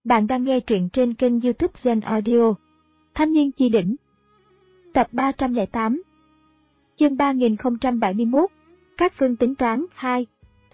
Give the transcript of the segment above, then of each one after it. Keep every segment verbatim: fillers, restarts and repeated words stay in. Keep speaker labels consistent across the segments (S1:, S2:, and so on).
S1: Bạn đang nghe truyện trên kênh YouTube Zen Audio. Thanh niên chi đỉnh. Tập ba trăm lẻ tám. Chương ba nghìn không trăm bảy mươi mốt. Các phương tính toán hai.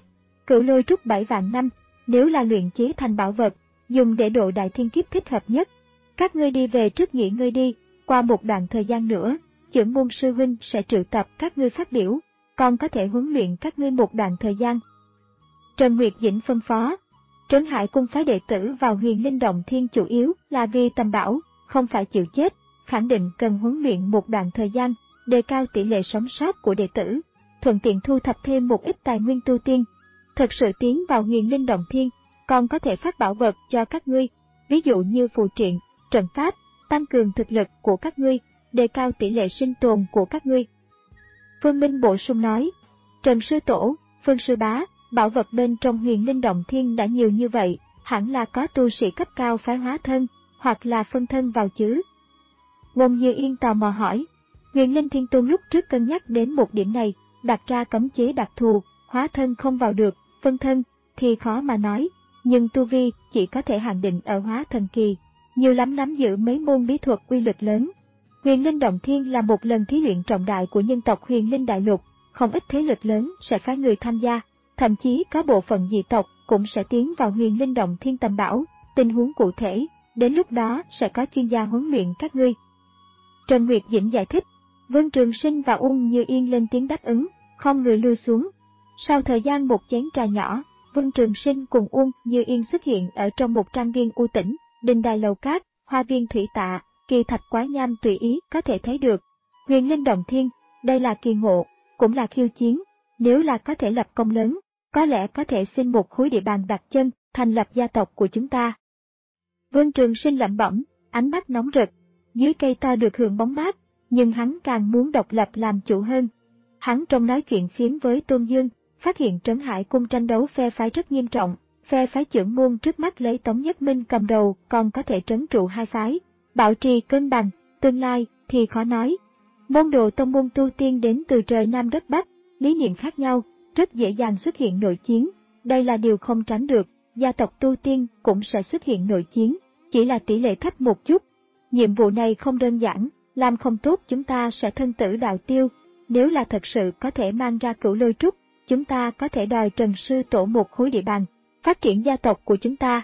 S1: Cửu lôi trúc bảy vạn năm, nếu là luyện chế thành bảo vật, dùng để độ đại thiên kiếp thích hợp nhất. Các ngươi đi về trước nghỉ ngơi đi, qua một đoạn thời gian nữa, Chưởng môn sư huynh sẽ triệu tập các ngươi phát biểu, còn có thể huấn luyện các ngươi một đoạn thời gian. Trần Nguyệt Dĩnh phân phó. Trấn Hải cung phái đệ tử vào Huyền Linh Động Thiên chủ yếu là vì tầm bảo, không phải chịu chết, khẳng định cần huấn luyện một đoạn thời gian, đề cao tỷ lệ sống sót của đệ tử, thuận tiện thu thập thêm một ít tài nguyên tu tiên. Thật sự tiến vào Huyền Linh Động Thiên, còn có thể phát bảo vật cho các ngươi, ví dụ như phù triện, trận pháp, tăng cường thực lực của các ngươi, đề cao tỷ lệ sinh tồn của các ngươi. Phương Minh bổ sung nói, Trần Sư Tổ, Phương Sư Bá, bảo vật bên trong Huyền Linh Động Thiên đã nhiều như vậy, hẳn là có tu sĩ cấp cao phái hóa thân, hoặc là phân thân vào chứ. Ngôn Như Yên tò mò hỏi, Huyền Linh Thiên Tôn lúc trước cân nhắc đến một điểm này, đặt ra cấm chế đặc thù, hóa thân không vào được, phân thân thì khó mà nói, nhưng tu vi chỉ có thể hạn định ở hóa thần kỳ, nhiều lắm nắm giữ mấy môn bí thuật uy lực lớn. Huyền Linh Động Thiên là một lần thí luyện trọng đại của nhân tộc Huyền Linh Đại Lục, không ít thế lực lớn sẽ phái người tham gia. Thậm chí có bộ phận dị tộc cũng sẽ tiến vào Huyền Linh Động Thiên tầm bảo, tình huống cụ thể, đến lúc đó sẽ có chuyên gia huấn luyện các ngươi. Trần Nguyệt Dĩnh giải thích, Vương Trường Sinh và Ung Như Yên lên tiếng đáp ứng, không người lui xuống. Sau thời gian một chén trà nhỏ, Vương Trường Sinh cùng Ung Như Yên xuất hiện ở trong một trang viên u tĩnh, đình đài lầu cát, hoa viên thủy tạ, kỳ thạch quái nham tùy ý có thể thấy được. Huyền Linh Động Thiên, đây là kỳ ngộ, cũng là khiêu chiến, nếu là có thể lập công lớn, có lẽ có thể xin một khối địa bàn đặt chân, thành lập gia tộc của chúng ta. Vương Trường Sinh lẩm bẩm, ánh mắt nóng rực, dưới cây to được hưởng bóng mát, nhưng hắn càng muốn độc lập làm chủ hơn. Hắn trong nói chuyện phiếm với Tôn Dương, phát hiện Trấn Hải cung tranh đấu phe phái rất nghiêm trọng, phe phái Chưởng môn trước mắt lấy Tống Nhất Minh cầm đầu còn có thể trấn trụ hai phái, bảo trì cân bằng, tương lai thì khó nói. Môn đồ tông môn tu tiên đến từ trời Nam đất Bắc, lý niệm khác nhau, rất dễ dàng xuất hiện nội chiến, đây là điều không tránh được, gia tộc tu tiên cũng sẽ xuất hiện nội chiến, chỉ là tỷ lệ thấp một chút. Nhiệm vụ này không đơn giản, làm không tốt chúng ta sẽ thân tử đạo tiêu, nếu là thật sự có thể mang ra Cửu Lôi Trúc, chúng ta có thể đòi Trần Sư Tổ một khối địa bàn, phát triển gia tộc của chúng ta.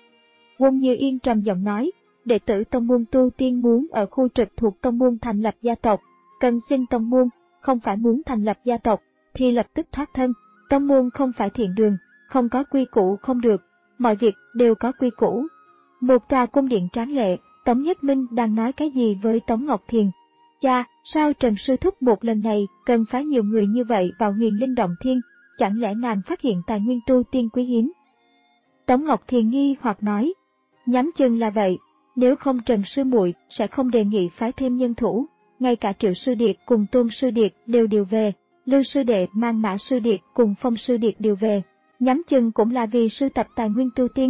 S1: Quân Như Yên trầm giọng nói, đệ tử tông môn tu tiên muốn ở khu trực thuộc tông môn thành lập gia tộc, cần xin tông môn, không phải muốn thành lập gia tộc thì lập tức thoát thân. Tông môn không phải thiện đường, không có quy củ không được, mọi việc đều có quy củ. Một tòa cung điện tráng lệ, Tống Nhất Minh đang nói cái gì với Tống Ngọc Thiền? Cha, sao Trần Sư Thúc một lần này cần phái nhiều người như vậy vào Huyền Linh Động Thiên, chẳng lẽ nàng phát hiện tài nguyên tu tiên quý hiếm? Tống Ngọc Thiền nghi hoặc nói, nhắm chân là vậy, nếu không Trần Sư muội sẽ không đề nghị phái thêm nhân thủ, ngay cả Triệu Sư Điệt cùng Tôn Sư Điệt đều điều về. Lưu Sư Đệ mang Mã Sư Điệt cùng Phong Sư Điệt điều về, nhắm chừng cũng là vì sưu tập tài nguyên tu tiên.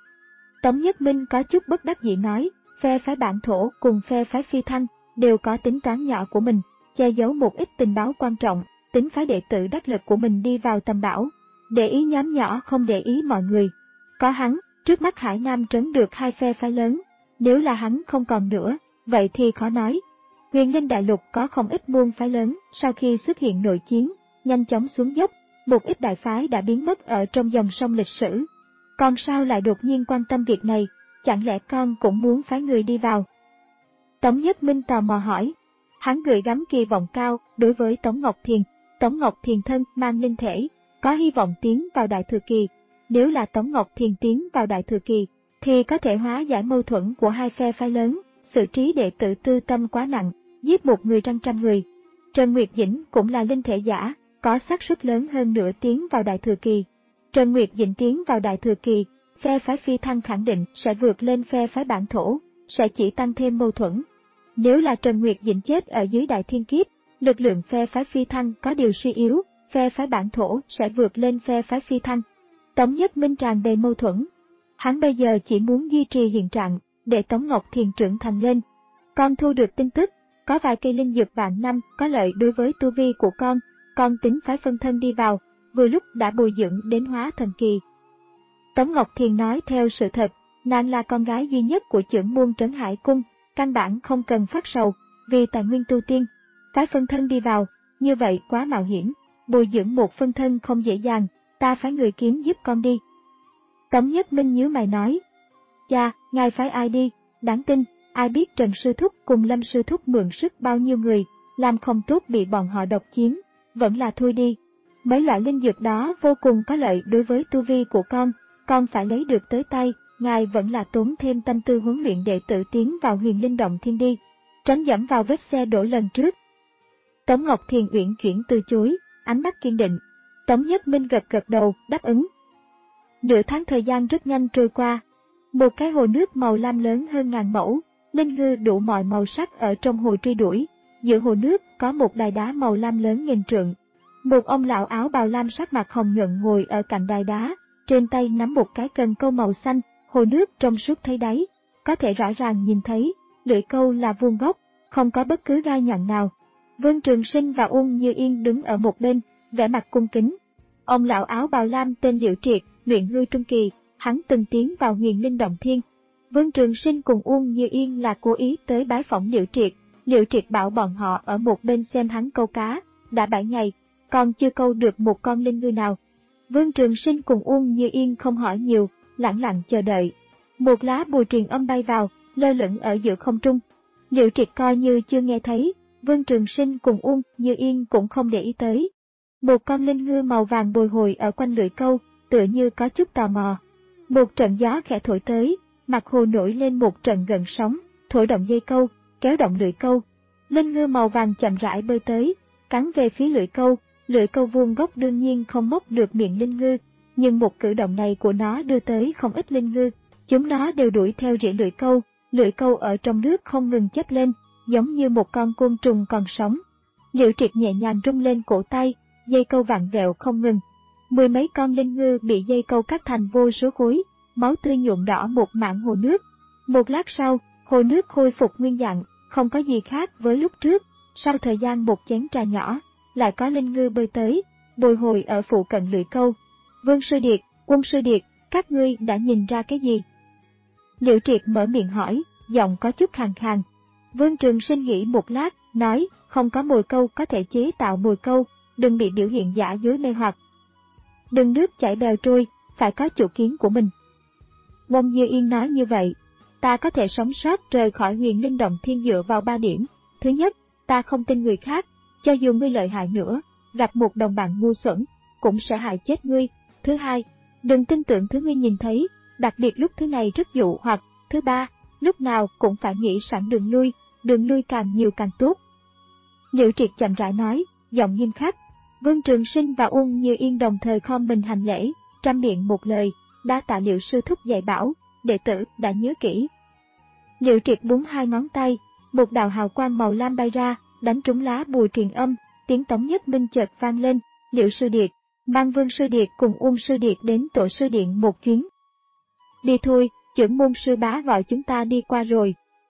S1: Tống Nhất Minh có chút bất đắc dĩ nói, phe phái Bản Thổ cùng phe phái Phi Thăng đều có tính toán nhỏ của mình, che giấu một ít tình báo quan trọng, tính phái đệ tử đắc lực của mình đi vào tầm bảo, để ý nhóm nhỏ không để ý mọi người. Có hắn, trước mắt Hải Nam trấn được hai phe phái lớn, nếu là hắn không còn nữa, vậy thì khó nói. Huyền Linh Đại Lục có không ít môn phái lớn, sau khi xuất hiện nội chiến, nhanh chóng xuống dốc, một ít đại phái đã biến mất ở trong dòng sông lịch sử. Con sao lại đột nhiên quan tâm việc này, chẳng lẽ con cũng muốn phái người đi vào? Tống Nhất Minh tò mò hỏi, hắn gửi gắm kỳ vọng cao đối với Tống Ngọc Thiền. Tống Ngọc Thiền thân mang linh thể, có hy vọng tiến vào Đại Thừa Kỳ. Nếu là Tống Ngọc Thiền tiến vào Đại Thừa Kỳ, thì có thể hóa giải mâu thuẫn của hai phe phái lớn. Xử trí đệ tử tư tâm quá nặng, giết một người trăm trăm người. Trần Nguyệt Dĩnh cũng là linh thể giả, có xác suất lớn hơn nữa tiến vào Đại Thừa Kỳ. Trần Nguyệt Dĩnh tiến vào Đại Thừa Kỳ, phe phái Phi Thăng khẳng định sẽ vượt lên phe phái Bản Thổ, sẽ chỉ tăng thêm mâu thuẫn. Nếu là Trần Nguyệt Dĩnh chết ở dưới Đại Thiên Kiếp, lực lượng phe phái Phi Thăng có điều suy yếu, phe phái Bản Thổ sẽ vượt lên phe phái Phi Thăng. Tống Nhất Minh tràn đầy mâu thuẫn. Hắn bây giờ chỉ muốn duy trì hiện trạng, để Tống Ngọc Thiền trưởng thành lên. Con thu được tin tức, có vài cây linh dược vạn năm có lợi đối với tu vi của con, con tính phái phân thân đi vào, vừa lúc đã bồi dưỡng đến hóa thần kỳ. Tống Ngọc Thiền nói theo sự thật, Nàng là con gái duy nhất của chưởng môn Trấn Hải Cung, căn bản không cần phát sầu, vì tài nguyên tu tiên. Phái phân thân đi vào, như vậy quá mạo hiểm, bồi dưỡng một phân thân không dễ dàng, ta phái người kiếm giúp con đi. Tống Nhất Minh nhíu mày nói, cha, ngài phái ai đi, đáng tin, ai biết Trần Sư Thúc cùng Lâm Sư Thúc mượn sức bao nhiêu người, làm không tốt bị bọn họ độc chiếm, vẫn là thôi đi. Mấy loại linh dược đó vô cùng có lợi đối với tu vi của con, con phải lấy được tới tay, ngài vẫn là tốn thêm tâm tư huấn luyện đệ tử tiến vào Huyền Linh Động Thiên đi, tránh dẫm vào vết xe đổ lần trước. Tống Ngọc Thiền uyển chuyển từ chối, ánh mắt kiên định. Tống Nhất Minh gật gật đầu, đáp ứng. Nửa tháng thời gian rất nhanh trôi qua. Một cái hồ nước màu lam lớn hơn ngàn mẫu, linh ngư đủ mọi màu sắc ở trong hồ truy đuổi. Giữa hồ nước có một đài đá màu lam lớn nghìn trượng. Một ông lão áo bào lam sắc mặt hồng nhuận ngồi ở cạnh đài đá, trên tay nắm một cái cần câu màu xanh, hồ nước trong suốt thấy đáy. Có thể rõ ràng nhìn thấy, lưỡi câu là vuông góc, không có bất cứ gai nhọn nào. Vương Trường Sinh và Uông Như Yên đứng ở một bên, vẻ mặt cung kính. Ông lão áo bào lam tên Liễu Triệt, luyện hư trung kỳ, hắn từng tiến vào Huyền Linh Động Thiên. Vương Trường Sinh cùng Uông Như Yên là cố ý tới bái phỏng Liễu Triệt. Liễu Triệt bảo bọn họ ở một bên xem hắn câu cá, đã bảy ngày, còn chưa câu được một con linh ngư nào. Vương Trường Sinh cùng Uông Như Yên không hỏi nhiều, lặng lặng chờ đợi. Một lá bùa truyền âm bay vào, lơ lửng ở giữa không trung. Liễu Triệt coi như chưa nghe thấy, Vương Trường Sinh cùng Uông Như Yên cũng không để ý tới. Một con linh ngư màu vàng bồi hồi ở quanh lưỡi câu, tựa như có chút tò mò. Một trận gió khẽ thổi tới, mặt hồ nổi lên một trận gợn sóng, thổi động dây câu, kéo động lưỡi câu. Linh ngư màu vàng chậm rãi bơi tới, cắn về phía lưỡi câu. Lưỡi câu vuông góc đương nhiên không móc được miệng linh ngư, nhưng một cử động này của nó đưa tới không ít linh ngư. Chúng nó đều đuổi theo rễ lưỡi câu, lưỡi câu ở trong nước không ngừng chớp lên, giống như một con côn trùng còn sống. Liễu Triệt nhẹ nhàng rung lên cổ tay, dây câu vặn vẹo không ngừng. Mười mấy con linh ngư bị dây câu cắt thành vô số khối, máu tươi nhuộm đỏ một mảng hồ nước. Một lát sau, hồ nước khôi phục nguyên dạng, không có gì khác với lúc trước. Sau thời gian một chén trà nhỏ, lại có linh ngư bơi tới, bồi hồi ở phụ cận lưỡi câu. Vương Sư Điệt, Quân Sư Điệt, các ngươi đã nhìn ra cái gì? Liễu Triệt mở miệng hỏi, giọng có chút khàn khàn. Vương Trường Sinh nghĩ một lát, nói, không có mồi câu có thể chế tạo mồi câu, đừng bị biểu hiện giả dối mê hoặc. Đừng nước chảy bèo trôi, phải có chủ kiến của mình. Uông Như Yên nói như vậy, ta có thể sống sót rời khỏi Huyền Linh Động Thiên dựa vào ba điểm. Thứ nhất, ta không tin người khác, cho dù ngươi lợi hại nữa, gặp một đồng bạn ngu xuẩn, cũng sẽ hại chết ngươi. Thứ hai, đừng tin tưởng thứ ngươi nhìn thấy, đặc biệt lúc thứ này rất dụ hoặc. Thứ ba, lúc nào cũng phải nghĩ sẵn đường lui, đường lui càng nhiều càng tốt. Liễu Triệt chậm rãi nói, giọng nghiêm khắc. Vương Trường Sinh và Uông Như Yên đồng thời khom mình hành lễ, trăm miệng một lời, đa tạ Liễu Sư Thúc dạy bảo, đệ tử đã nhớ kỹ. Liễu Triệt búng hai ngón tay, một đạo hào quang màu lam bay ra, đánh trúng lá bùa truyền âm, tiếng Tống Nhất Minh chợt vang lên, Liễu Sư Điệt, mang Vương Sư Điệt cùng Uông Sư Điệt đến Tổ Sư Điện một chuyến. Đi thôi, chưởng môn sư bá gọi chúng ta đi qua rồi.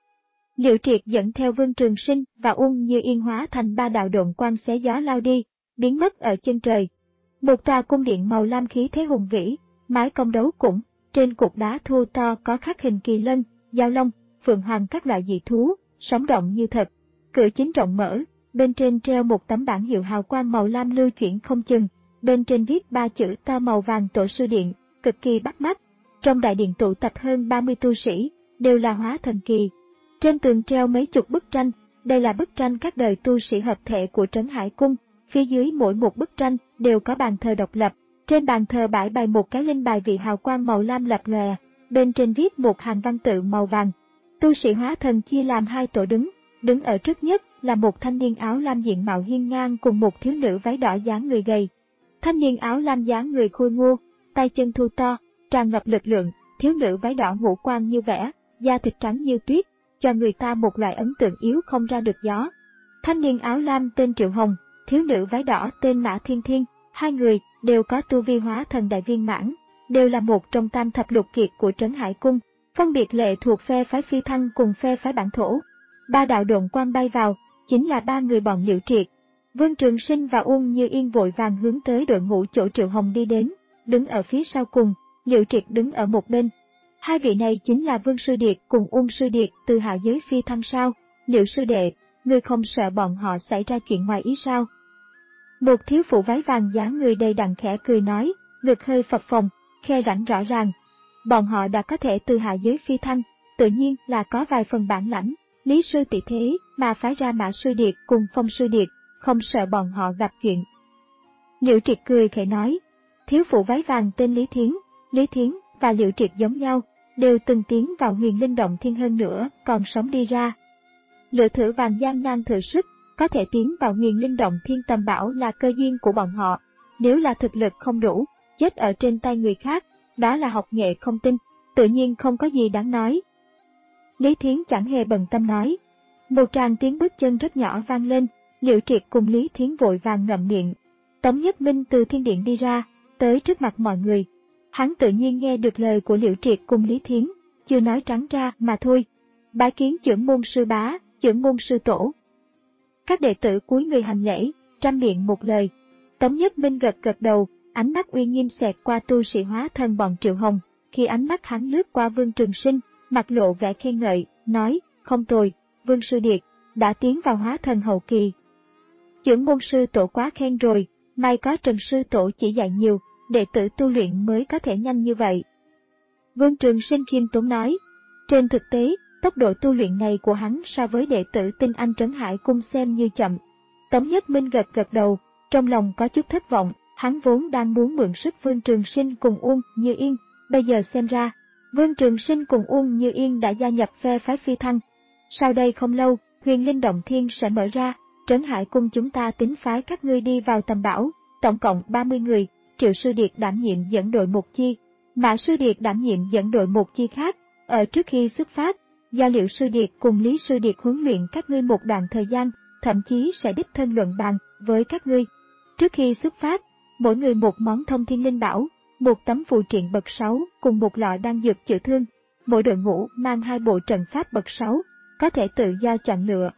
S1: Liễu Triệt dẫn theo Vương Trường Sinh và Uông Như Yên hóa thành ba đạo độn quang xé gió lao đi, biến mất ở chân trời. Một tòa cung điện màu lam khí thế hùng vĩ, mái cong đấu cũng, trên cục đá thô to có khắc hình kỳ lân, giao long, phượng hoàng các loại dị thú, sống động như thật. Cửa chính rộng mở, bên trên treo một tấm bảng hiệu hào quang màu lam lưu chuyển không chừng, bên trên viết ba chữ to màu vàng Tổ Sư Điện, cực kỳ bắt mắt. Trong đại điện tụ tập hơn ba mươi tu sĩ, đều là hóa thần kỳ. Trên tường treo mấy chục bức tranh, đây là bức tranh các đời tu sĩ hợp thể của Trấn Hải Cung. Phía dưới mỗi một bức tranh đều có bàn thờ độc lập, trên bàn thờ bãi bày một cái linh bài vị hào quang màu lam lập lòe, bên trên viết một hàng văn tự màu vàng. Tu sĩ hóa thần chia làm hai tổ đứng, đứng ở trước nhất là một thanh niên áo lam diện mạo hiên ngang cùng một thiếu nữ váy đỏ dáng người gầy. Thanh niên áo lam dáng người khôi ngô, tay chân thô to, tràn ngập lực lượng, thiếu nữ váy đỏ ngũ quan như vẽ, da thịt trắng như tuyết, cho người ta một loại ấn tượng yếu không ra được gió. Thanh niên áo lam tên Triệu Hồng, thiếu nữ váy đỏ tên Mã Thiên Thiên, hai người đều có tu vi hóa thần đại viên mãn, đều là một trong tam thập lục kiệt của Trấn Hải Cung, phân biệt lệ thuộc phe phái Phi Thăng cùng phe phái Bản Thổ. Ba đạo độn quang bay vào, chính là ba người bọn Liễu Triệt. Vương Trường Sinh và Uông Như Yên vội vàng hướng tới đội ngũ chỗ Triệu Hồng đi đến, đứng ở phía sau cùng, Liễu Triệt đứng ở một bên. Hai vị này chính là Vương Sư Điệt cùng Uông Sư Điệt từ hạ giới phi thăng sao? Liệu sư đệ, ngươi không sợ bọn họ xảy ra chuyện ngoài ý sao? Một thiếu phụ váy vàng dáng người đầy đặn khẽ cười nói, ngực hơi phập phồng, khe rãnh rõ ràng. Bọn họ đã có thể từ hạ giới phi thăng, tự nhiên là có vài phần bản lãnh. Lý sư tỷ thế mà phái ra Mã Sư Điệt cùng Phong Sư Điệt, không sợ bọn họ gặp chuyện. Liễu Triệt cười khẽ nói, thiếu phụ váy vàng tên Lý Thiến, Lý Thiến và Liễu Triệt giống nhau, đều từng tiến vào Huyền Linh Động Thiên hơn nữa, còn sống đi ra. Lựa thử vàng gian nan thử sức, có thể tiến vào Huyền Linh Động Thiên tầm bảo là cơ duyên của bọn họ. Nếu là thực lực không đủ, chết ở trên tay người khác, đó là học nghệ không tinh, tự nhiên không có gì đáng nói. Lý Thiến chẳng hề bận tâm nói. Một tràng tiếng bước chân rất nhỏ vang lên, Liễu Triệt cùng Lý Thiến vội vàng ngậm miệng. Tống Nhất Minh từ thiên điện đi ra, tới trước mặt mọi người. Hắn tự nhiên nghe được lời của Liễu Triệt cùng Lý Thiến, chưa nói trắng ra mà thôi. Bái kiến trưởng môn sư bá, trưởng môn sư tổ. Các đệ tử cúi người hành lễ, trăm miệng một lời. Tống Nhất Minh gật gật đầu, ánh mắt uy nghiêm xẹt qua tu sĩ hóa thân bọn Triệu Hồng. Khi ánh mắt hắn lướt qua Vương Trường Sinh, mặt lộ vẻ khen ngợi, nói, không tồi, Vương Sư Điệt, đã tiến vào hóa thân hậu kỳ. Trưởng môn sư tổ quá khen rồi, may có Trần sư tổ chỉ dạy nhiều, đệ tử tu luyện mới có thể nhanh như vậy. Vương Trường Sinh khiêm tốn nói, trên thực tế, tốc độ tu luyện này của hắn so với đệ tử Tinh Anh Trấn Hải Cung xem như chậm. Tống Nhất Minh gật gật đầu, trong lòng có chút thất vọng, hắn vốn đang muốn mượn sức Vương Trường Sinh cùng Uông Như Yên, bây giờ xem ra, Vương Trường Sinh cùng Uông Như Yên đã gia nhập phe phái phi thăng. Sau đây không lâu, Huyền Linh Động Thiên sẽ mở ra, Trấn Hải Cung chúng ta tính phái các ngươi đi vào tầm bảo, tổng cộng ba mươi người, Triệu Sư Điệt đảm nhiệm dẫn đội một chi, Mã Sư Điệt đảm nhiệm dẫn đội một chi khác. Ở trước khi xuất phát, do Liễu Sư Điệt cùng Lý Sư Điệt huấn luyện các ngươi một đoạn thời gian, thậm chí sẽ đích thân luận bàn với các ngươi. Trước khi xuất phát, mỗi người một món thông thiên linh bảo, một tấm phù triện bậc sáu cùng một lọ đan dược chữa thương. Mỗi đội ngũ mang hai bộ trận pháp bậc sáu, có thể tự do chọn lựa.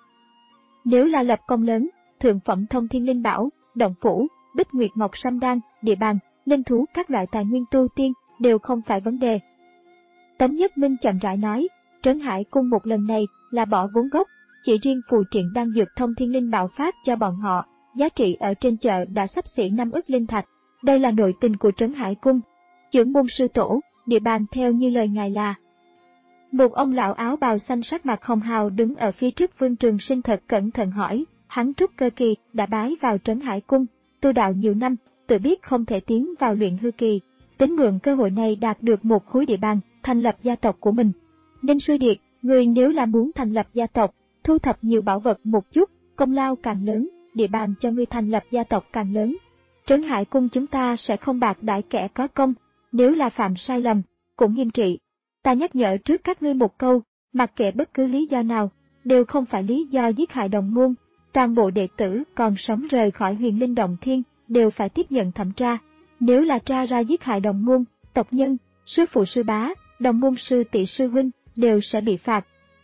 S1: Nếu là lập công lớn, thượng phẩm thông thiên linh bảo, động phủ, bích nguyệt ngọc sâm đan, địa bàn, linh thú các loại tài nguyên tu tiên đều không phải vấn đề. Tống Nhất Minh chậm rãi nói, Trấn Hải Cung một lần này là bỏ vốn gốc, chỉ riêng phù triện đan dược thông thiên linh bảo phát cho bọn họ, giá trị ở trên chợ đã xấp xỉ năm ức linh thạch. Đây là nội tình của Trấn Hải Cung. Trưởng môn sư tổ, địa bàn theo như lời ngài là. Một ông lão áo bào xanh sắc mặt hồng hào đứng ở phía trước Vương Trường Sinh thật cẩn thận hỏi, hắn trúc cơ kỳ đã bái vào Trấn Hải Cung, tu đạo nhiều năm, tự biết không thể tiến vào luyện hư kỳ, tính mượn cơ hội này đạt được một khối địa bàn, thành lập gia tộc của mình. Ninh Sư Điệt, người nếu là muốn thành lập gia tộc, thu thập nhiều bảo vật một chút, công lao càng lớn, địa bàn cho ngươi thành lập gia tộc càng lớn. Trấn Hải Cung chúng ta sẽ không bạc đãi kẻ có công, nếu là phạm sai lầm, cũng nghiêm trị. Ta nhắc nhở trước các ngươi một câu, mặc kệ bất cứ lý do nào, đều không phải lý do giết hại đồng môn. Toàn bộ đệ tử còn sống rời khỏi Huyền Linh Động Thiên đều phải tiếp nhận thẩm tra. Nếu là tra ra giết hại đồng môn, tộc nhân, sư phụ sư bá, đồng môn sư tỷ sư huynh đều sẽ bị phạt.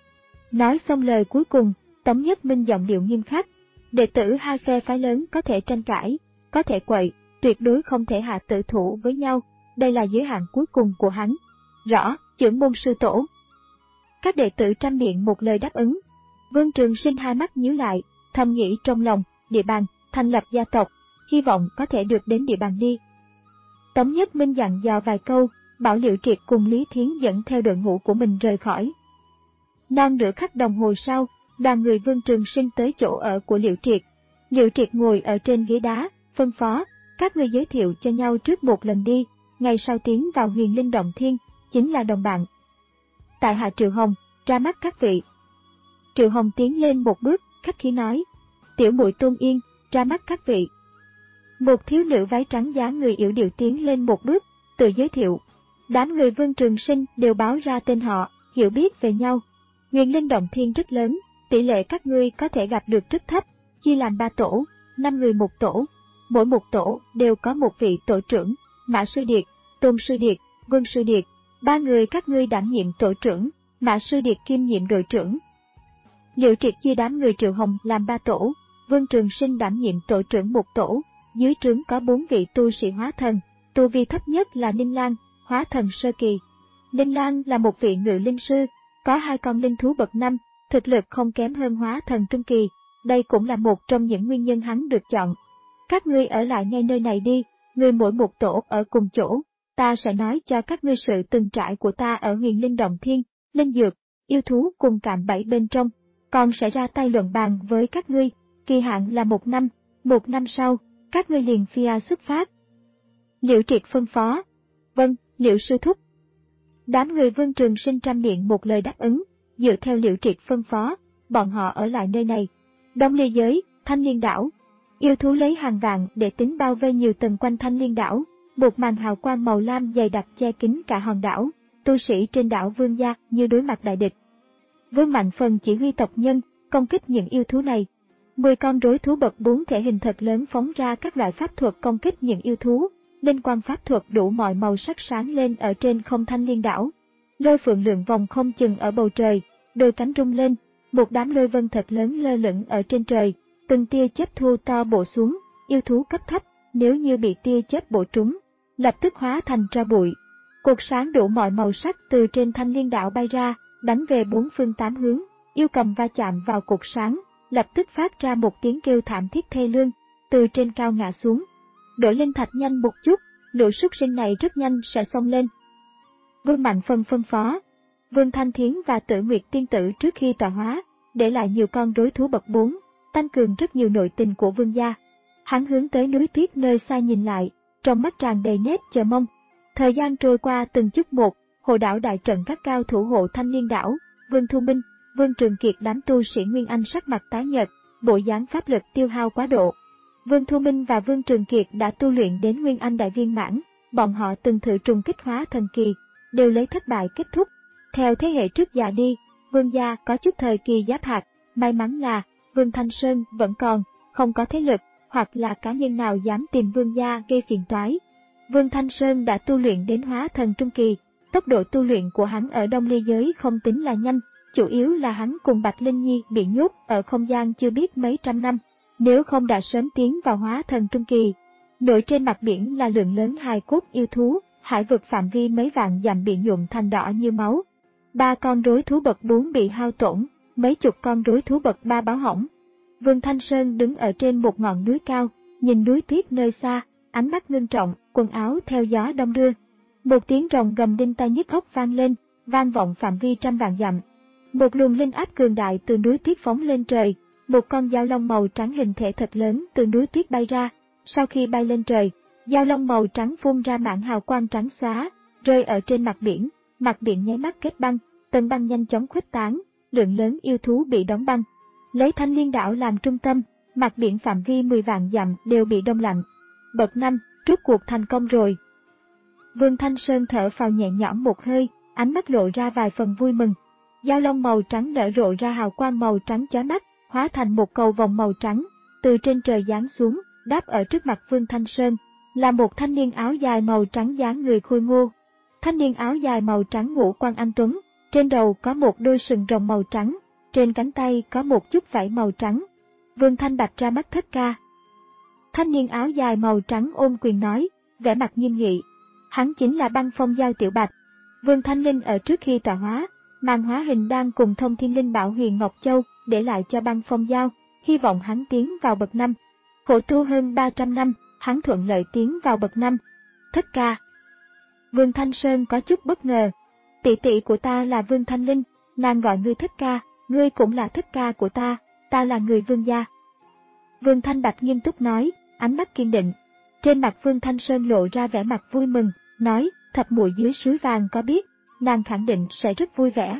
S1: Nói xong lời cuối cùng, Tống Nhất Minh giọng điệu nghiêm khắc. Đệ tử hai phe phái lớn có thể tranh cãi, có thể quậy, tuyệt đối không thể hạ tử thủ với nhau. Đây là giới hạn cuối cùng của hắn. Rõ, trưởng môn sư tổ. Các đệ tử trăm miệng một lời đáp ứng. Vương Trường Sinh hai mắt nhíu lại, thầm nghĩ trong lòng, địa bàn, thành lập gia tộc, hy vọng có thể được đến địa bàn đi. Tống Nhất Minh dặn dò vài câu, bảo Liễu Triệt cùng Lý Thiến dẫn theo đội ngũ của mình rời khỏi. Non nửa khắc đồng hồ sau, đoàn người Vương Trường Sinh tới chỗ ở của Liễu Triệt. Liễu Triệt ngồi ở trên ghế đá, phân phó, các người giới thiệu cho nhau trước một lần đi, ngày sau tiến vào Huyền Linh Động Thiên, chính là đồng bạn. Tại hạ Triệu Hồng, ra mắt các vị. Triệu Hồng tiến lên một bước, khách khí nói, tiểu muội Tôn Yên, ra mắt các vị. Một thiếu nữ váy trắng dáng người yểu điệu tiến lên một bước, tự giới thiệu. Đám người Vương Trường Sinh đều báo ra tên họ, hiểu biết về nhau. Huyền Linh Động Thiên rất lớn, tỷ lệ các ngươi có thể gặp được rất thấp, chia làm ba tổ, năm người một tổ. Mỗi một tổ đều có một vị tổ trưởng, Mã Sư Điệt, Tôn Sư Điệt, Vương Sư Điệt. Ba người các ngươi đảm nhiệm tổ trưởng, Mã Sư Điệt kiêm nhiệm đội trưởng. Liễu Triệt chia đám người Triệu Hồng làm ba tổ, Vương Trường Sinh đảm nhiệm tổ trưởng một tổ, dưới trướng có bốn vị tu sĩ hóa thần, tu vi thấp nhất là Ninh Lan, hóa thần sơ kỳ. Linh Loan là một vị ngự linh sư, có hai con linh thú bậc năm, thực lực không kém hơn hóa thần trung kỳ. Đây cũng là một trong những nguyên nhân hắn được chọn. Các ngươi ở lại ngay nơi này đi, ngươi mỗi một tổ ở cùng chỗ, ta sẽ nói cho các ngươi sự từng trải của ta ở Huyền Linh Động Thiên, linh dược, yêu thú cùng cạm bẫy bên trong, còn sẽ ra tay luận bàn với các ngươi, kỳ hạn là một năm, một năm sau, các ngươi liền phi xuất phát. Liễu Triệt phân phó. Vâng, Liễu sư thúc. Đám người Vương Trường Sinh trăm miệng một lời đáp ứng, dựa theo Liễu Triệt phân phó, bọn họ ở lại nơi này. Đông Ly giới, Thanh Liên đảo. Yêu thú lấy hàng vạn để tính bao vây nhiều tầng quanh Thanh Liên đảo, một màn hào quang màu lam dày đặc che kín cả hòn đảo, tu sĩ trên đảo Vương gia như đối mặt đại địch. Vương Mạnh Phần chỉ huy tộc nhân, công kích những yêu thú này. Mười con rối thú bậc bốn thể hình thật lớn phóng ra các loại pháp thuật công kích những yêu thú, linh quang pháp thuật đủ mọi màu sắc sáng lên ở trên không Thanh Liên đảo. Lôi phượng lượn vòng không chừng ở bầu trời, đôi cánh rung lên, một đám lôi vân thật lớn lơ lửng ở trên trời, từng tia chớp thu to bổ xuống, yêu thú cấp thấp, nếu như bị tia chớp bổ trúng, lập tức hóa thành tro bụi. Cột sáng đủ mọi màu sắc từ trên Thanh Liên đảo bay ra, đánh về bốn phương tám hướng, yêu cầm va chạm vào cột sáng, lập tức phát ra một tiếng kêu thảm thiết thê lương, từ trên cao ngã xuống. Đổi linh thạch nhanh một chút, lũ súc sinh này rất nhanh sẽ xông lên. Vương Mạnh Phân phân phó. Vương Thanh Thiến và Tử Nguyệt tiên tử trước khi tọa hóa, để lại nhiều con rối thú bậc bốn, tăng cường rất nhiều nội tình của Vương gia. Hắn hướng tới núi tuyết nơi xa nhìn lại, trong mắt tràn đầy nét chờ mong. Thời gian trôi qua từng chút một, hồ đảo đại trận các cao thủ hộ Thanh Liên đảo, Vương Thu Minh, Vương Trường Kiệt đám tu sĩ Nguyên Anh sắc mặt tái nhợt, bộ dáng pháp lực tiêu hao quá độ. Vương Thu Minh và Vương Trường Kiệt đã tu luyện đến Nguyên Anh đại viên mãn, bọn họ từng thử trùng kích hóa thần kỳ, đều lấy thất bại kết thúc. Theo thế hệ trước già đi, Vương gia có chút thời kỳ giáp hạt, may mắn là Vương Thanh Sơn vẫn còn, không có thế lực, hoặc là cá nhân nào dám tìm Vương gia gây phiền toái. Vương Thanh Sơn đã tu luyện đến hóa thần trung kỳ, tốc độ tu luyện của hắn ở Đông Ly giới không tính là nhanh, chủ yếu là hắn cùng Bạch Linh Nhi bị nhốt ở không gian chưa biết mấy trăm năm, nếu không đã sớm tiến vào hóa thần trung kỳ. Nổi trên mặt biển là lượng lớn hài cốt yêu thú, hải vực phạm vi mấy vạn dặm bị nhuộm thành đỏ như máu. Ba con rối thú bậc bốn bị hao tổn, mấy chục con rối thú bậc ba báo hỏng. Vương Thanh Sơn đứng ở trên một ngọn núi cao, nhìn núi tuyết nơi xa, ánh mắt ngưng trọng, quần áo theo gió đông đưa. Một tiếng rồng gầm đinh tai nhức óc vang lên, vang vọng phạm vi trăm vạn dặm. Một luồng linh áp cường đại từ núi tuyết phóng lên trời, một con dao long màu trắng hình thể thật lớn từ núi tuyết bay ra. Sau khi bay lên trời, dao long màu trắng phun ra mảng hào quang trắng xóa, rơi ở trên mặt biển, mặt biển nháy mắt kết băng, tầng băng nhanh chóng khuếch tán, lượng lớn yêu thú bị đóng băng. Lấy Thanh Liên đảo làm trung tâm, mặt biển phạm vi mười vạn dặm đều bị đông lạnh. Bậc năm, rút cuộc thành công rồi. Vương Thanh Sơn thở phào nhẹ nhõm một hơi, ánh mắt lộ ra vài phần vui mừng. Dao long màu trắng nở rộ ra hào quang màu trắng chói mắt, hóa thành một cầu vòng màu trắng, từ trên trời giáng xuống, đáp ở trước mặt Vương Thanh Sơn, là một thanh niên áo dài màu trắng dáng người khôi ngô. Thanh niên áo dài màu trắng ngũ quan anh tuấn, trên đầu có một đôi sừng rồng màu trắng, trên cánh tay có một chút vảy màu trắng. Vương Thanh Bạch ra mắt thất ca. Thanh niên áo dài màu trắng ôm quyền nói, vẻ mặt nghiêm nghị. Hắn chính là Băng Phong Giao Tiểu Bạch. Vương Thanh Linh ở trước khi tọa hóa, mang hóa hình đang cùng Thông Thiên Linh Bảo Huyền Ngọc Châu để lại cho Băng Phong Giao, hy vọng hắn tiến vào bậc năm. Khổ tu hơn ba trăm năm, hắn thuận lợi tiến vào bậc năm. Thất ca. Vương Thanh Sơn có chút bất ngờ. Tỷ tỷ của ta là Vương Thanh Linh, nàng gọi ngươi thất ca, ngươi cũng là thất ca của ta, ta là người Vương gia. Vương Thanh Bạch nghiêm túc nói, ánh mắt kiên định. Trên mặt Vương Thanh Sơn lộ ra vẻ mặt vui mừng, nói, thập muội dưới suối vàng có biết, nàng khẳng định sẽ rất vui vẻ.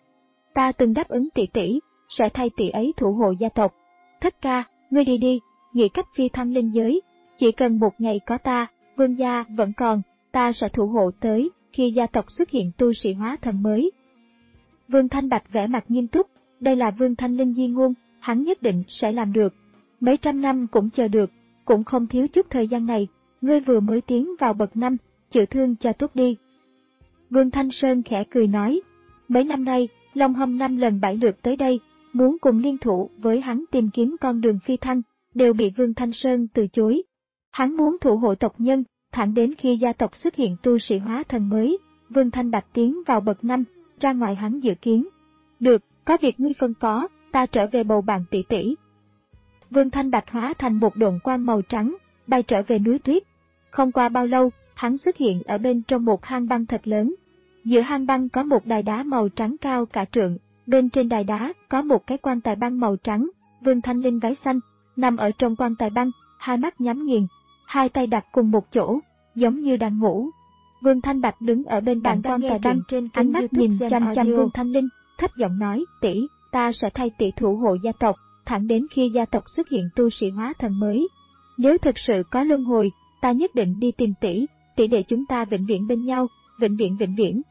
S1: Ta từng đáp ứng tỷ tỷ, sẽ thay tỷ ấy thủ hộ gia tộc. Thất ca, ngươi đi đi, nghĩ cách phi thăng linh giới, chỉ cần một ngày có ta, Vương gia vẫn còn, ta sẽ thủ hộ tới khi gia tộc xuất hiện tu sĩ hóa thần mới. Vương Thanh Bạch vẻ mặt nghiêm túc, đây là Vương Thanh Linh di ngôn, hắn nhất định sẽ làm được. Mấy trăm năm cũng chờ được, cũng không thiếu chút thời gian này, ngươi vừa mới tiến vào bậc năm, chữa thương cho tốt đi. Vương Thanh Sơn khẽ cười nói, mấy năm nay, Long Hâm năm lần bảy lượt tới đây, muốn cùng liên thủ với hắn tìm kiếm con đường phi thăng, đều bị Vương Thanh Sơn từ chối. Hắn muốn thủ hộ tộc nhân, thẳng đến khi gia tộc xuất hiện tu sĩ hóa thần mới, Vương Thanh Bạch tiến vào bậc năm, ra ngoài hắn dự kiến. Được, có việc ngươi phân có, ta trở về bầu bạn tỷ tỷ. Vương Thanh Bạch hóa thành một độn quang màu trắng, bay trở về núi tuyết. Không qua bao lâu, hắn xuất hiện ở bên trong một hang băng thật lớn. Giữa hang băng có một đài đá màu trắng cao cả trượng, bên trên đài đá có một cái quan tài băng màu trắng. Vương Thanh Linh váy xanh, nằm ở trong quan tài băng, hai mắt nhắm nghiền, hai tay đặt cùng một chỗ, giống như đang ngủ. Vương Thanh Bạch đứng ở bên cạnh quan tài băng, trên ánh mắt nhìn chăm chăm Vương Thanh Linh, thấp giọng nói, tỷ, ta sẽ thay tỷ thủ hộ gia tộc, thẳng đến khi gia tộc xuất hiện tu sĩ hóa thần mới. Nếu thực sự có luân hồi, ta nhất định đi tìm tỷ, tỷ để chúng ta vĩnh viễn bên nhau, vĩnh viễn vĩnh viễn.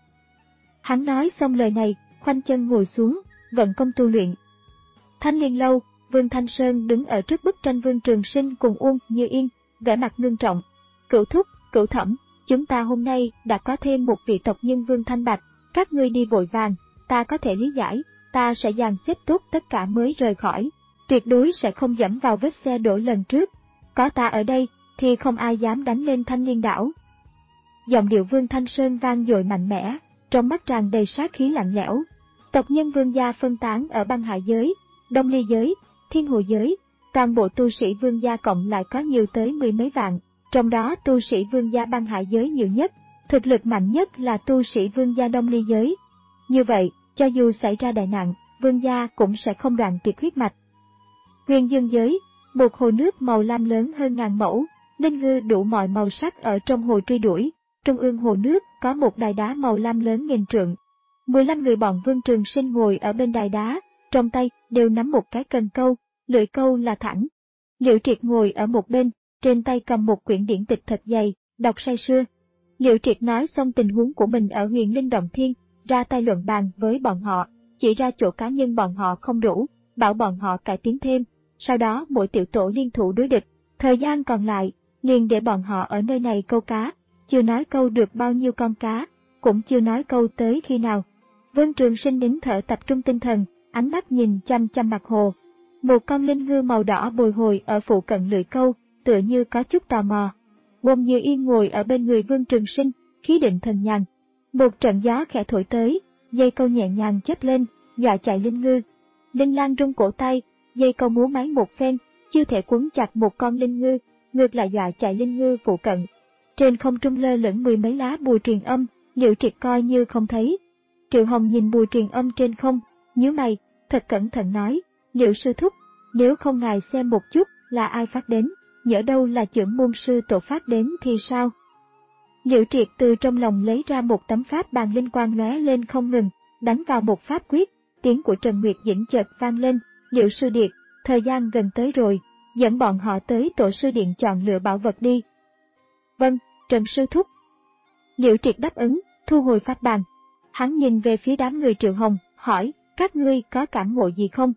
S1: Hắn nói xong lời này, khoanh chân ngồi xuống, vận công tu luyện. Thanh Liên Lâu, Vương Thanh Sơn đứng ở trước bức tranh Vương Trường Sinh cùng Uông Như Yên, vẻ mặt ngưng trọng. Cửu thúc, cửu thẩm, chúng ta hôm nay đã có thêm một vị tộc nhân Vương Thanh Bạch, các ngươi đi vội vàng, ta có thể lý giải, ta sẽ dàn xếp tốt tất cả mới rời khỏi, tuyệt đối sẽ không dẫm vào vết xe đổ lần trước. Có ta ở đây, thì không ai dám đánh lên Thanh Liên đảo. Giọng điệu Vương Thanh Sơn vang dội mạnh mẽ, trong mắt tràn đầy sát khí lạnh lẽo. Tộc nhân Vương gia phân tán ở băng hải giới, Đông Ly giới, Thiên Hồ giới, toàn bộ tu sĩ Vương gia cộng lại có nhiều tới mười mấy vạn, trong đó tu sĩ Vương gia băng hải giới nhiều nhất, thực lực mạnh nhất là tu sĩ Vương gia Đông Ly giới. Như vậy, cho dù xảy ra đại nạn, Vương gia cũng sẽ không đoạn tuyệt huyết mạch. Huyền Dương giới, một hồ nước màu lam lớn hơn ngàn mẫu, linh ngư đủ mọi màu sắc ở trong hồ truy đuổi. Trung ương hồ nước có một đài đá màu lam lớn nghìn trượng. mười lăm người bọn Vương Trường Sinh ngồi ở bên đài đá, trong tay đều nắm một cái cần câu, lưỡi câu là thẳng. Liễu Triệt ngồi ở một bên, trên tay cầm một quyển điển tịch thật dày, đọc say sưa. Liễu Triệt nói xong tình huống của mình ở Huyền Linh Động Thiên, ra tay luận bàn với bọn họ, chỉ ra chỗ cá nhân bọn họ không đủ, bảo bọn họ cải tiến thêm, sau đó mỗi tiểu tổ liên thủ đối địch, thời gian còn lại, liền để bọn họ ở nơi này câu cá, chưa nói câu được bao nhiêu con cá, cũng chưa nói câu tới khi nào. Vương Trường Sinh nín thở tập trung tinh thần, ánh mắt nhìn chăm chăm mặt hồ. Một con linh ngư màu đỏ bồi hồi ở phụ cận lưỡi câu, tựa như có chút tò mò. Uông Như Yên ngồi ở bên người Vương Trường Sinh, khí định thần nhàn. Một trận gió khẽ thổi tới, dây câu nhẹ nhàng chớp lên, dọa chạy linh ngư. Linh Lang rung cổ tay, dây câu múa máy một phen, chưa thể quấn chặt một con linh ngư, ngược lại dọa chạy linh ngư phụ cận. Trên không trung lơ lửng mười mấy lá bùa truyền âm, Liễu Triệt coi như không thấy. Triệu Hồng nhìn bùa truyền âm trên không, nhíu mày, thật cẩn thận nói, Liễu sư thúc, nếu không ngài xem một chút là ai phát đến, nhỡ đâu là chưởng môn sư tổ phát đến thì sao? Liễu Triệt từ trong lòng lấy ra một tấm pháp bàn linh quang lóe lên không ngừng, đánh vào một pháp quyết, tiếng của Trần Nguyệt Dĩnh chợt vang lên, Liễu sư điệt, thời gian gần tới rồi, dẫn bọn họ tới tổ sư điện chọn lựa bảo vật đi. Vâng, Trần sư thúc. Liễu Triệt đáp ứng, thu hồi pháp bàn. Hắn nhìn về phía đám người Triệu Hồng, hỏi, các ngươi có cảm ngộ gì không?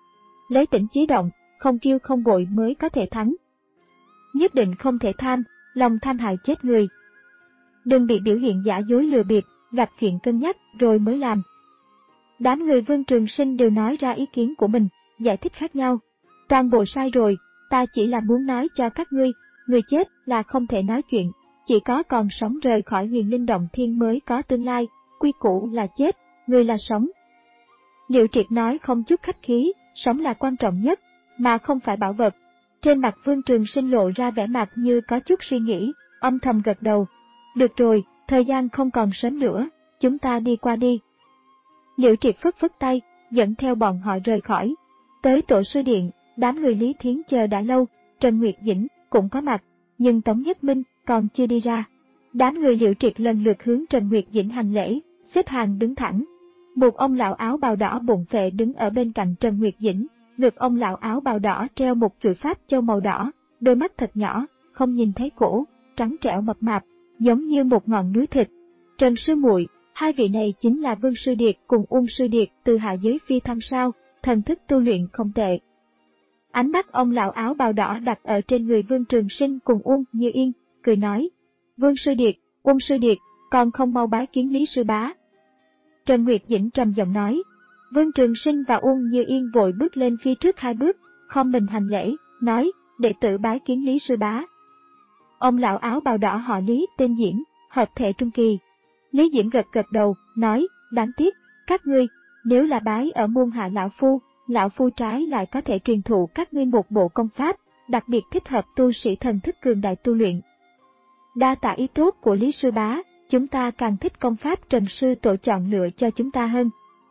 S1: Lấy tỉnh chí động, không kiêu không bội mới có thể thắng. Nhất định không thể tham, lòng tham hại chết người. Đừng bị biểu hiện giả dối lừa bịp, gặp chuyện cân nhắc rồi mới làm. Đám người Vương Trường Sinh đều nói ra ý kiến của mình, giải thích khác nhau. Toàn bộ sai rồi, ta chỉ là muốn nói cho các ngươi, người chết là không thể nói chuyện, chỉ có còn sống rời khỏi Huyền Linh Động Thiên mới có tương lai, quy củ là chết, người là sống. Liễu Triệt nói không chút khách khí, sống là quan trọng nhất, mà không phải bảo vật. Trên mặt Vương Trường Sinh lộ ra vẻ mặt như có chút suy nghĩ, âm thầm gật đầu. Được rồi, thời gian không còn sớm nữa, chúng ta đi qua đi. Liễu Triệt phất phất tay, dẫn theo bọn họ rời khỏi. Tới tổ sư điện, đám người Lý Thiến chờ đã lâu, Trần Nguyệt Dĩnh cũng có mặt, nhưng Tống Nhất Minh còn chưa đi ra. Đám người Liễu Triệt lần lượt hướng Trần Nguyệt Dĩnh hành lễ, xếp hàng đứng thẳng. Một ông lão áo bào đỏ bụng phệ đứng ở bên cạnh Trần Nguyệt Dĩnh, ngực ông lão áo bào đỏ treo một chuỗi pháp châu màu đỏ, đôi mắt thật nhỏ, không nhìn thấy cổ, trắng trẻo mập mạp, giống như một ngọn núi thịt. Trần sư muội, hai vị này chính là Vương sư điệt cùng Uông sư điệt từ hạ giới phi thăng sao, thần thức tu luyện không tệ. Ánh mắt ông lão áo bào đỏ đặt ở trên người Vương Trường Sinh cùng Uông Như Yên, cười nói: Vương sư điệt, Uông sư điệt, còn không mau bái kiến Lý sư bá. Trần Nguyệt Dĩnh trầm giọng nói. Vương Trường Sinh và Uông Như Yên vội bước lên phía trước hai bước, khom mình hành lễ, nói: đệ tử bái kiến Lý sư bá. Ông lão áo bào đỏ họ Lý tên Diễn, hợp thể trung kỳ. Lý Diễm gật gật đầu, nói, đáng tiếc, các ngươi, nếu là bái ở môn hạ lão phu, lão phu trái lại có thể truyền thụ các ngươi một bộ công pháp, đặc biệt thích hợp tu sĩ thần thức cường đại tu luyện. Đa tạ ý tốt của Lý sư bá, chúng ta càng thích công pháp Trần sư tổ chọn lựa cho chúng ta hơn.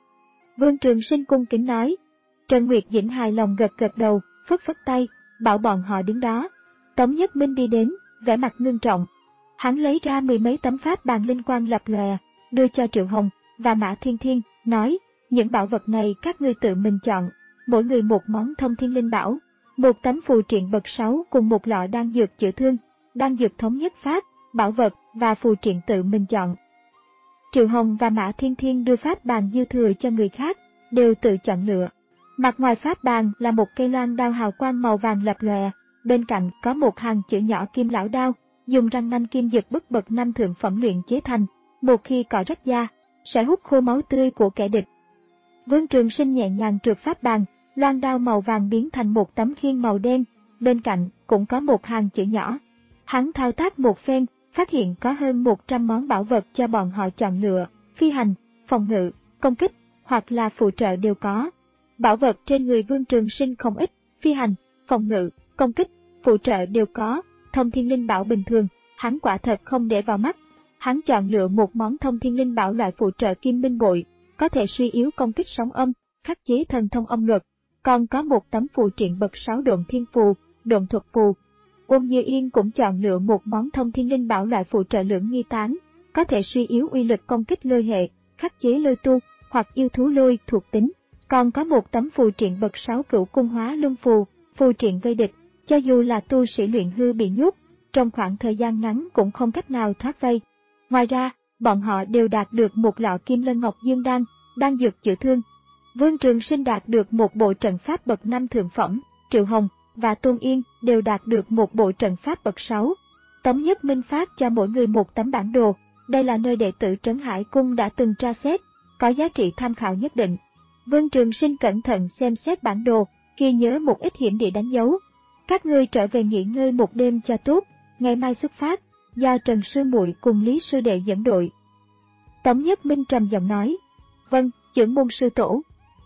S1: Vương Trường Sinh cung kính nói. Trần Nguyệt Dĩnh hài lòng gật gật đầu, phất phất tay, bảo bọn họ đứng đó. Tống Nhất Minh đi đến, vẻ mặt ngưng trọng. Hắn lấy ra mười mấy tấm pháp bàn linh quang lập lòe, đưa cho Triệu Hồng và Mã Thiên Thiên, nói, những bảo vật này các ngươi tự mình chọn, mỗi người một món thông thiên linh bảo, một tấm phù triện bậc sáu cùng một lọ đan dược chữa thương, đan dược thống nhất pháp, bảo vật và phù triện tự mình chọn. Triệu Hồng và Mã Thiên Thiên đưa pháp bàn dư thừa cho người khác, đều tự chọn lựa. Mặt ngoài pháp bàn là một cây loan đao hào quang màu vàng lập lòe, bên cạnh có một hàng chữ nhỏ kim lão đao, dùng răng nanh kim dực bức bậc năm thượng phẩm luyện chế thành, một khi cọ rách da, sẽ hút khô máu tươi của kẻ địch. Vương Trường Sinh nhẹ nhàng trượt pháp bàn, loan đao màu vàng biến thành một tấm khiên màu đen, bên cạnh cũng có một hàng chữ nhỏ. Hắn thao tác một phen, phát hiện có hơn một trăm món bảo vật cho bọn họ chọn lựa, phi hành, phòng ngự, công kích, hoặc là phụ trợ đều có. Bảo vật trên người Vương Trường Sinh không ít, phi hành, phòng ngự, công kích, phụ trợ đều có, thông thiên linh bảo bình thường, hắn quả thật không để vào mắt. Hắn chọn lựa một món thông thiên linh bảo loại phụ trợ kim minh bội, có thể suy yếu công kích sóng âm, khắc chế thần thông âm luật, còn có một tấm phù triện bậc sáu độn thiên phù, độn thuật phù. Ôn Như Yên cũng chọn lựa một món thông thiên linh bảo loại phụ trợ lưỡng nghi tán, có thể suy yếu uy lực công kích lôi hệ, khắc chế lôi tu, hoặc yêu thú lôi thuộc tính. Còn có một tấm phù triện bậc sáu cửu cung hóa luân phù, phù triện vây địch, cho dù là tu sĩ luyện hư bị nhốt, trong khoảng thời gian ngắn cũng không cách nào thoát vây. Ngoài ra, bọn họ đều đạt được một lọ kim lân ngọc dương đan, đan dược chữa thương. Vương Trường Sinh đạt được một bộ trận pháp bậc năm thượng phẩm, Triệu Hồng và Tôn Yên đều đạt được một bộ trận pháp bậc sáu. Tống Nhất Minh phát cho mỗi người một tấm bản đồ, đây là nơi đệ tử Trấn Hải Cung đã từng tra xét, có giá trị tham khảo nhất định. Vương Trường Sinh cẩn thận xem xét bản đồ, ghi nhớ một ít hiểm địa đánh dấu. Các ngươi trở về nghỉ ngơi một đêm cho tốt, ngày mai xuất phát, do Trần Sư Muội cùng Lý Sư Đệ dẫn đội. Tống Nhất Minh trầm giọng nói, vâng, trưởng môn sư tổ.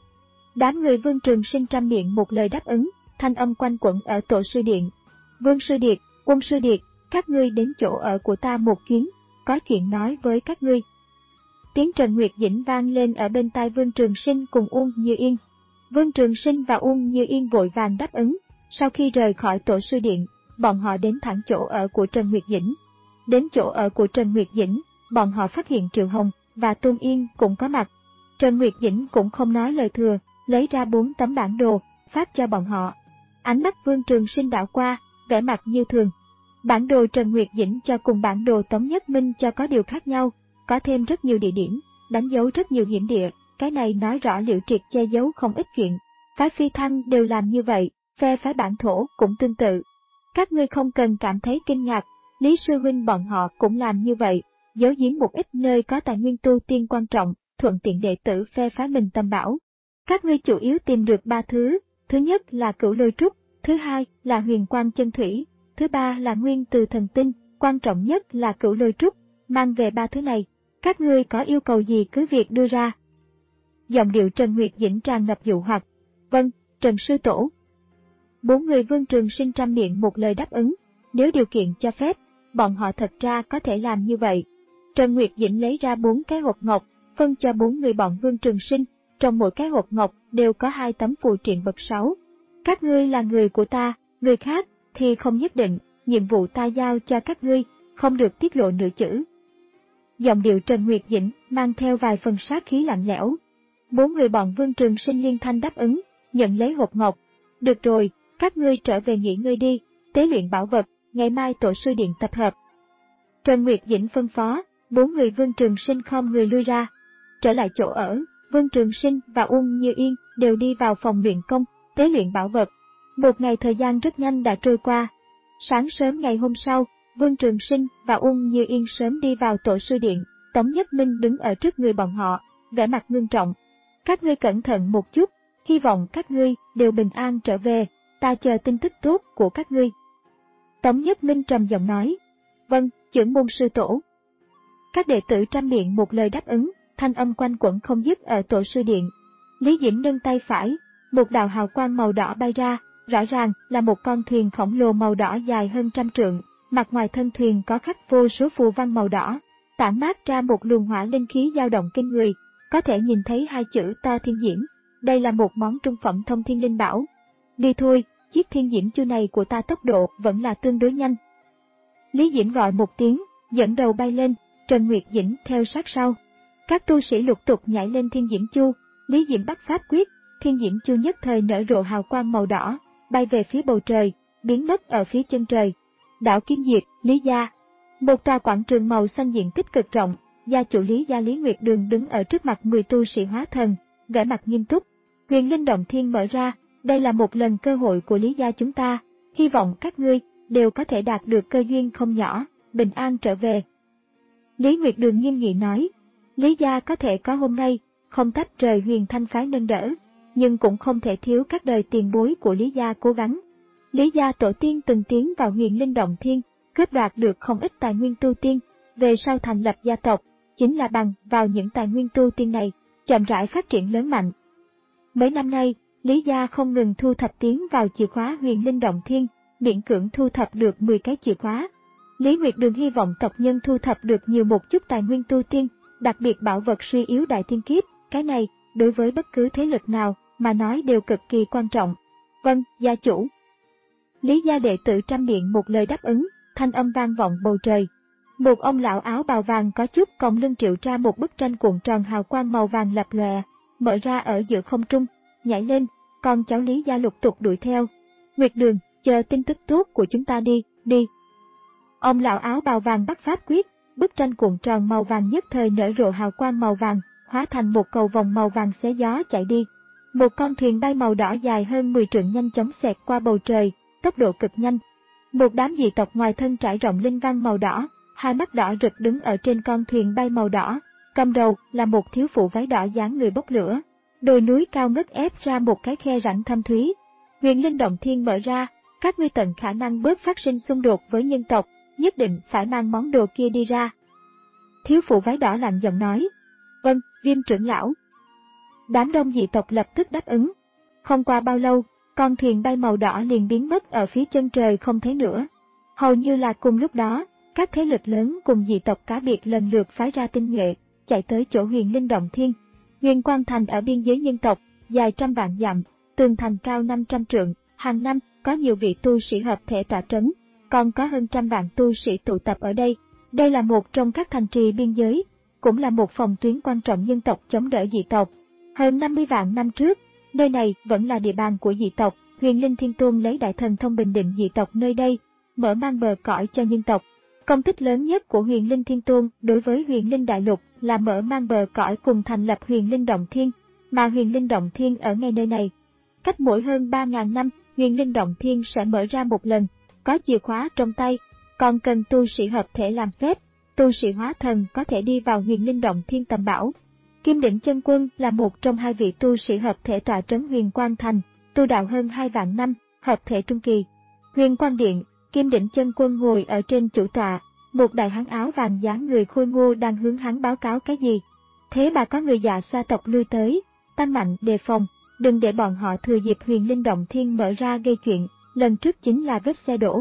S1: Đám người Vương Trường Sinh trăm miệng một lời đáp ứng, thanh âm quanh quẩn ở tổ sư điện. Vương Sư Điệt, Quân Sư Điệt, các ngươi đến chỗ ở của ta một chuyến, có chuyện nói với các ngươi. Tiếng Trần Nguyệt Dĩnh vang lên ở bên tai Vương Trường Sinh cùng Uông Như Yên. Vương Trường Sinh và Uông Như Yên vội vàng đáp ứng. Sau khi rời khỏi tổ sư điện, bọn họ đến thẳng chỗ ở của Trần Nguyệt Dĩnh. Đến chỗ ở của Trần Nguyệt Dĩnh, bọn họ phát hiện Triệu Hồng và Tôn Yên cũng có mặt. Trần Nguyệt Dĩnh cũng không nói lời thừa, lấy ra bốn tấm bản đồ, phát cho bọn họ. Ánh mắt Vương Trường Sinh đảo qua, vẻ mặt như thường. Bản đồ Trần Nguyệt Dĩnh cho cùng bản đồ Tống Nhất Minh cho có điều khác nhau, có thêm rất nhiều địa điểm, đánh dấu rất nhiều hiểm địa, cái này nói rõ Liễu Triệt che giấu không ít chuyện. Phái Phi Thăng đều làm như vậy, phe phái bản thổ cũng tương tự. Các ngươi không cần cảm thấy kinh ngạc, Lý Sư Huynh bọn họ cũng làm như vậy, giấu giếm một ít nơi có tài nguyên tu tiên quan trọng, thuận tiện đệ tử phe phái mình tâm bảo. Các ngươi chủ yếu tìm được ba thứ, thứ nhất là cửu lôi trúc, thứ hai là huyền quang chân thủy, thứ ba là nguyên từ thần tinh, quan trọng nhất là cửu lôi trúc, mang về ba thứ này. Các ngươi có yêu cầu gì cứ việc đưa ra. Giọng điệu Trần Nguyệt Dĩnh tràn ngập dụ hoặc. Vâng, Trần Sư Tổ. Bốn người Vương Trường Sinh trăm miệng một lời đáp ứng, nếu điều kiện cho phép, bọn họ thật ra có thể làm như vậy. Trần Nguyệt Dĩnh lấy ra bốn cái hộp ngọc, phân cho bốn người bọn Vương Trường Sinh, trong mỗi cái hộp ngọc đều có hai tấm phù triện bậc sáu. Các ngươi là người của ta, người khác thì không nhất định, nhiệm vụ ta giao cho các ngươi, không được tiết lộ nửa chữ. Giọng điệu Trần Nguyệt Dĩnh mang theo vài phần sát khí lạnh lẽo. Bốn người bọn Vương Trường Sinh liên thanh đáp ứng, nhận lấy hộp ngọc. Được rồi, các ngươi trở về nghỉ ngơi đi, tế luyện bảo vật, ngày mai tổ sư điện tập hợp. Trần Nguyệt Dĩnh phân phó, bốn người Vương Trường Sinh khom người lui ra. Trở lại chỗ ở, Vương Trường Sinh và Uông Như Yên đều đi vào phòng luyện công, tế luyện bảo vật. Một ngày thời gian rất nhanh đã trôi qua. Sáng sớm ngày hôm sau, Vương Trường Sinh và Uông Như Yên sớm đi vào tổ sư điện, Tống Nhất Minh đứng ở trước người bọn họ, vẻ mặt ngưng trọng. Các ngươi cẩn thận một chút, hy vọng các ngươi đều bình an trở về, ta chờ tin tức tốt của các ngươi. Tống Nhất Minh trầm giọng nói, vâng, trưởng môn sư tổ. Các đệ tử trăm miệng một lời đáp ứng, thanh âm quanh quẩn không dứt ở tổ sư điện. Lý Diễm nâng tay phải, một đạo hào quang màu đỏ bay ra, rõ ràng là một con thuyền khổng lồ màu đỏ dài hơn trăm trượng, mặt ngoài thân thuyền có khắc vô số phù văn màu đỏ, tản mát ra một luồng hỏa linh khí dao động kinh người, có thể nhìn thấy hai chữ Ta Thiên Diễm. Đây là một món trung phẩm thông thiên linh bảo. Đi thôi, chiếc thiên diễm chu này của ta tốc độ vẫn là tương đối nhanh. Lý Diễm gọi một tiếng, dẫn đầu bay lên, Trần Nguyệt Dĩnh theo sát sau. Các tu sĩ lục tục nhảy lên thiên diễm chu, Lý Diễm bắt pháp quyết, thiên diễm chu nhất thời nở rộ hào quang màu đỏ, bay về phía bầu trời, biến mất ở phía chân trời. Đảo Kim Diệt, Lý gia. Một tòa quảng trường màu xanh diện tích cực rộng, gia chủ Lý gia Lý Nguyệt Đường đứng ở trước mặt mười tu sĩ hóa thần, vẻ mặt nghiêm túc. Huyền Linh Động Thiên mở ra, đây là một lần cơ hội của Lý gia chúng ta, hy vọng các ngươi đều có thể đạt được cơ duyên không nhỏ, bình an trở về. Lý Nguyệt Đường nghiêm nghị nói, Lý gia có thể có hôm nay, không tách trời Huyền Thanh phái nâng đỡ, nhưng cũng không thể thiếu các đời tiền bối của Lý gia cố gắng. Lý gia tổ tiên từng tiến vào Huyền Linh Động Thiên, cướp đoạt được không ít tài nguyên tu tiên, về sau thành lập gia tộc, chính là bằng vào những tài nguyên tu tiên này, chậm rãi phát triển lớn mạnh. Mấy năm nay, Lý gia không ngừng thu thập tiến vào chìa khóa Huyền Linh Động Thiên, miễn cưỡng thu thập được mười cái chìa khóa. Lý Nguyệt Đường hy vọng tộc nhân thu thập được nhiều một chút tài nguyên tu tiên, đặc biệt bảo vật suy yếu đại tiên kiếp, cái này, đối với bất cứ thế lực nào, mà nói đều cực kỳ quan trọng. Vâng, gia chủ. Lý gia đệ tử trăm miệng một lời đáp ứng, thanh âm vang vọng bầu trời. Một ông lão áo bào vàng có chút còng lưng triệu ra một bức tranh cuộn tròn hào quang màu vàng lập lòe, mở ra ở giữa không trung, nhảy lên, con cháu Lý gia lục tục đuổi theo. Nguyệt Đường, chờ tin tức tốt của chúng ta đi, đi. Ông lão áo bào vàng bắt pháp quyết, bức tranh cuộn tròn màu vàng nhất thời nở rộ hào quang màu vàng, hóa thành một cầu vòng màu vàng xé gió chạy đi. Một con thuyền bay màu đỏ dài hơn mười trượng nhanh chóng xẹt qua bầu trời, tốc độ cực nhanh. Một đám dị tộc ngoài thân trải rộng linh văn màu đỏ, hai mắt đỏ rực đứng ở trên con thuyền bay màu đỏ, cầm đầu là một thiếu phụ váy đỏ dáng người bốc lửa. Đồi núi cao ngất ép ra một cái khe rãnh thâm thúy. Huyền Linh Động Thiên mở ra, các ngươi tận khả năng bớt phát sinh xung đột với nhân tộc, nhất định phải mang món đồ kia đi ra. Thiếu phụ váy đỏ lạnh giọng nói. Vâng, Viêm trưởng lão. Đám đông dị tộc lập tức đáp ứng. Không qua bao lâu, con thuyền bay màu đỏ liền biến mất ở phía chân trời không thấy nữa. Hầu như là cùng lúc đó, các thế lực lớn cùng dị tộc cá biệt lần lượt phái ra tinh nhuệ, chạy tới chỗ Huyền Linh Động Thiên. Huyền Quang Thành ở biên giới nhân tộc, dài trăm vạn dặm, tường thành cao năm trăm trượng, hàng năm có nhiều vị tu sĩ hợp thể tọa trấn, còn có hơn trăm vạn tu sĩ tụ tập ở đây. Đây là một trong các thành trì biên giới, cũng là một phòng tuyến quan trọng nhân tộc chống đỡ dị tộc. Hơn năm mươi vạn năm trước, nơi này vẫn là địa bàn của dị tộc, Huyền Linh Thiên Tôn lấy đại thần thông bình định dị tộc nơi đây, mở mang bờ cõi cho nhân tộc. Công tích lớn nhất của Huyền Linh Thiên Tôn đối với Huyền Linh Đại Lục là mở mang bờ cõi cùng thành lập Huyền Linh Động Thiên, mà Huyền Linh Động Thiên ở ngay nơi này. Cách mỗi hơn ba ngàn năm, Huyền Linh Động Thiên sẽ mở ra một lần, có chìa khóa trong tay, còn cần tu sĩ hợp thể làm phép, tu sĩ hóa thần có thể đi vào Huyền Linh Động Thiên tầm bảo. Kim Đỉnh Chân Quân là một trong hai vị tu sĩ hợp thể tọa trấn Huyền Quang Thành, tu đạo hơn hai vạn năm, hợp thể trung kỳ. Huyền Quang Điện, Kim Đỉnh Chân Quân ngồi ở trên chủ tọa, một đại hán áo vàng dáng người khôi ngô đang hướng hắn báo cáo cái gì. Thế mà có người già xa tộc lui tới, tăng mạnh đề phòng, đừng để bọn họ thừa dịp Huyền Linh Động Thiên mở ra gây chuyện, lần trước chính là vết xe đổ.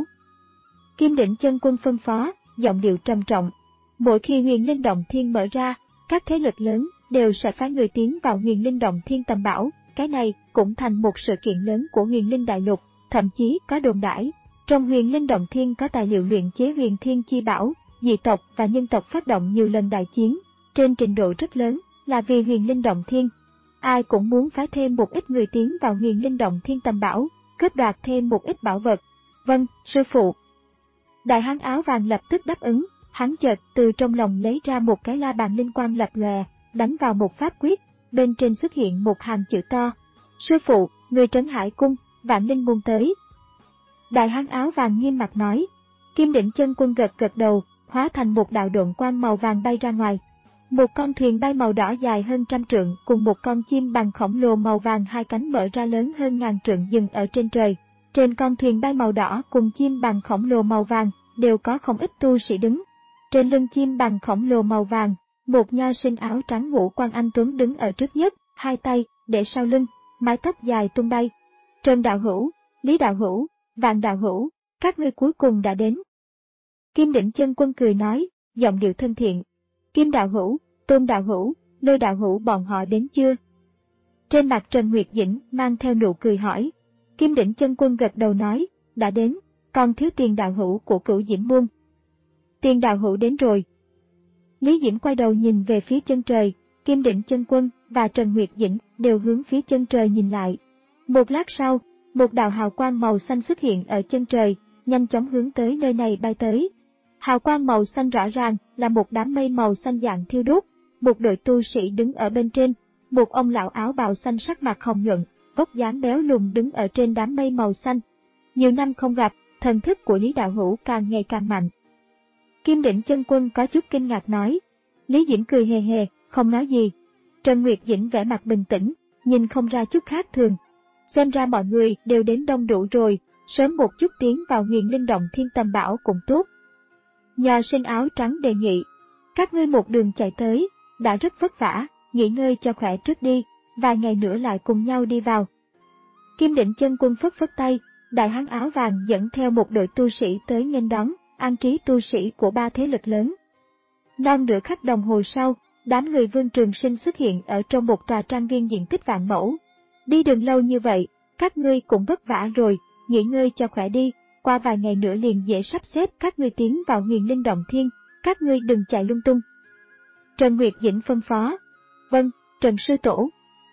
S1: Kim Đỉnh Chân Quân phân phó, giọng điệu trầm trọng. Mỗi khi Huyền Linh Động Thiên mở ra, các thế lực lớn đều sẽ phái người tiến vào Huyền Linh Động Thiên tầm bảo, cái này cũng thành một sự kiện lớn của Huyền Linh Đại Lục, thậm chí có đồn đãi. Trong Huyền Linh Động Thiên có tài liệu luyện chế Huyền Thiên Chi Bảo, dị tộc và nhân tộc phát động nhiều lần đại chiến, trên trình độ rất lớn, là vì Huyền Linh Động Thiên. Ai cũng muốn phái thêm một ít người tiến vào Huyền Linh Động Thiên tầm bảo, cướp đoạt thêm một ít bảo vật. Vâng, sư phụ. Đại hán áo vàng lập tức đáp ứng, hắn chợt từ trong lòng lấy ra một cái la bàn linh quang lập lòe, đánh vào một pháp quyết, bên trên xuất hiện một hàng chữ to. Sư phụ, người Trấn Hải Cung, Vạn Linh Môn tới. Đại hán áo vàng nghiêm mặt nói. Kim Đỉnh Chân Quân gật gật đầu, hóa thành một đạo độn quang màu vàng bay ra ngoài. Một con thuyền bay màu đỏ dài hơn trăm trượng cùng một con chim bằng khổng lồ màu vàng hai cánh mở ra lớn hơn ngàn trượng dừng ở trên trời. Trên con thuyền bay màu đỏ cùng chim bằng khổng lồ màu vàng đều có không ít tu sĩ đứng. Trên lưng chim bằng khổng lồ màu vàng, một nho sinh áo trắng ngũ quan anh tuấn đứng ở trước nhất, hai tay để sau lưng, mái tóc dài tung bay. Trần đạo hữu, Lý đạo hữu, Vạn đạo hữu, các ngươi cuối cùng đã đến. Kim Đỉnh Chân Quân cười nói, giọng điệu thân thiện. Kim đạo hữu, Tôn đạo hữu, Lôi đạo hữu bọn họ đến chưa? Trên mặt Trần Nguyệt Dĩnh mang theo nụ cười hỏi. Kim Đỉnh Chân Quân gật đầu nói, đã đến, còn thiếu Tiền đạo hữu của Cửu Diễm Môn. Tiền đạo hữu đến rồi. Lý Diễm quay đầu nhìn về phía chân trời, Kim Đỉnh Chân Quân và Trần Nguyệt Dĩnh đều hướng phía chân trời nhìn lại. Một lát sau, một đạo hào quang màu xanh xuất hiện ở chân trời, nhanh chóng hướng tới nơi này bay tới. Hào quang màu xanh rõ ràng là một đám mây màu xanh dạng thiêu đốt, một đội tu sĩ đứng ở bên trên, một ông lão áo bào xanh sắc mặt hồng nhuận, vóc dáng béo lùn đứng ở trên đám mây màu xanh. Nhiều năm không gặp, thần thức của Lý đạo hữu càng ngày càng mạnh. Kim Đỉnh Chân Quân có chút kinh ngạc nói. Lý Diễm cười hề hề, không nói gì. Trần Nguyệt Dĩnh vẻ mặt bình tĩnh, nhìn không ra chút khác thường. Xem ra mọi người đều đến đông đủ rồi, sớm một chút tiến vào Huyền Linh Động Thiên tầm bảo cũng tốt. Nho sinh áo trắng đề nghị, các ngươi một đường chạy tới, đã rất vất vả, nghỉ ngơi cho khỏe trước đi, vài ngày nữa lại cùng nhau đi vào. Kim Đỉnh Chân Quân phất phất tay, đại hán áo vàng dẫn theo một đội tu sĩ tới nghênh đón, an trí tu sĩ của ba thế lực lớn. Non nửa khắc đồng hồ sau, đám người Vương Trường Sinh xuất hiện ở trong một tòa trang viên diện tích vạn mẫu. Đi đường lâu như vậy, các ngươi cũng vất vả rồi, nghỉ ngơi cho khỏe đi, qua vài ngày nữa liền dễ sắp xếp các ngươi tiến vào Huyền Linh Động Thiên, các ngươi đừng chạy lung tung. Trần Nguyệt Dĩnh phân phó. Vâng, Trần sư tổ.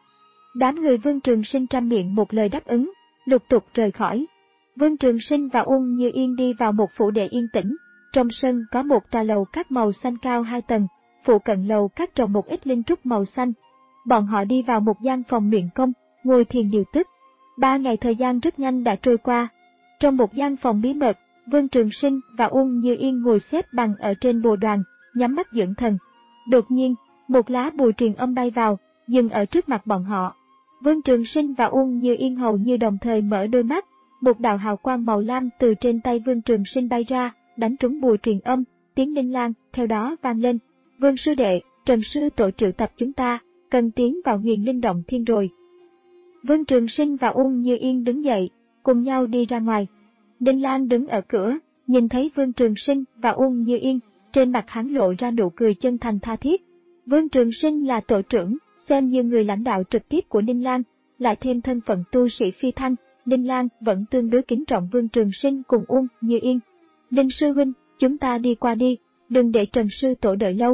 S1: Đám người Vương Trường Sinh trăm miệng một lời đáp ứng, lục tục rời khỏi. Vương Trường Sinh và Uông Như Yên đi vào một phủ đệ yên tĩnh, trong sân có một tòa lầu các màu xanh cao hai tầng, phụ cận lầu các trồng một ít linh trúc màu xanh. Bọn họ đi vào một gian phòng luyện công, ngồi thiền điều tức. Ba ngày thời gian rất nhanh đã trôi qua. Trong một gian phòng bí mật, Vương Trường Sinh và Uông Như Yên ngồi xếp bằng ở trên bồ đoàn, nhắm mắt dưỡng thần. Đột nhiên, một lá bùa truyền âm bay vào, dừng ở trước mặt bọn họ. Vương Trường Sinh và Uông Như Yên hầu như đồng thời mở đôi mắt, một đạo hào quang màu lam từ trên tay Vương Trường Sinh bay ra, đánh trúng bùa truyền âm, tiếng Ninh Lan theo đó vang lên. Vương sư đệ, Trần sư tổ triệu tập chúng ta, cần tiến vào Huyền Linh Động Thiên rồi. Vương Trường Sinh và Uông Như Yên đứng dậy, cùng nhau đi ra ngoài. Ninh Lan đứng ở cửa, nhìn thấy Vương Trường Sinh và Uông Như Yên, trên mặt hắn lộ ra nụ cười chân thành tha thiết. Vương Trường Sinh là tổ trưởng, xem như người lãnh đạo trực tiếp của Ninh Lan, lại thêm thân phận tu sĩ phi thăng, Ninh Lan vẫn tương đối kính trọng Vương Trường Sinh cùng Uông Như Yên. Ninh sư huynh, chúng ta đi qua đi, đừng để Trần sư tổ đợi lâu.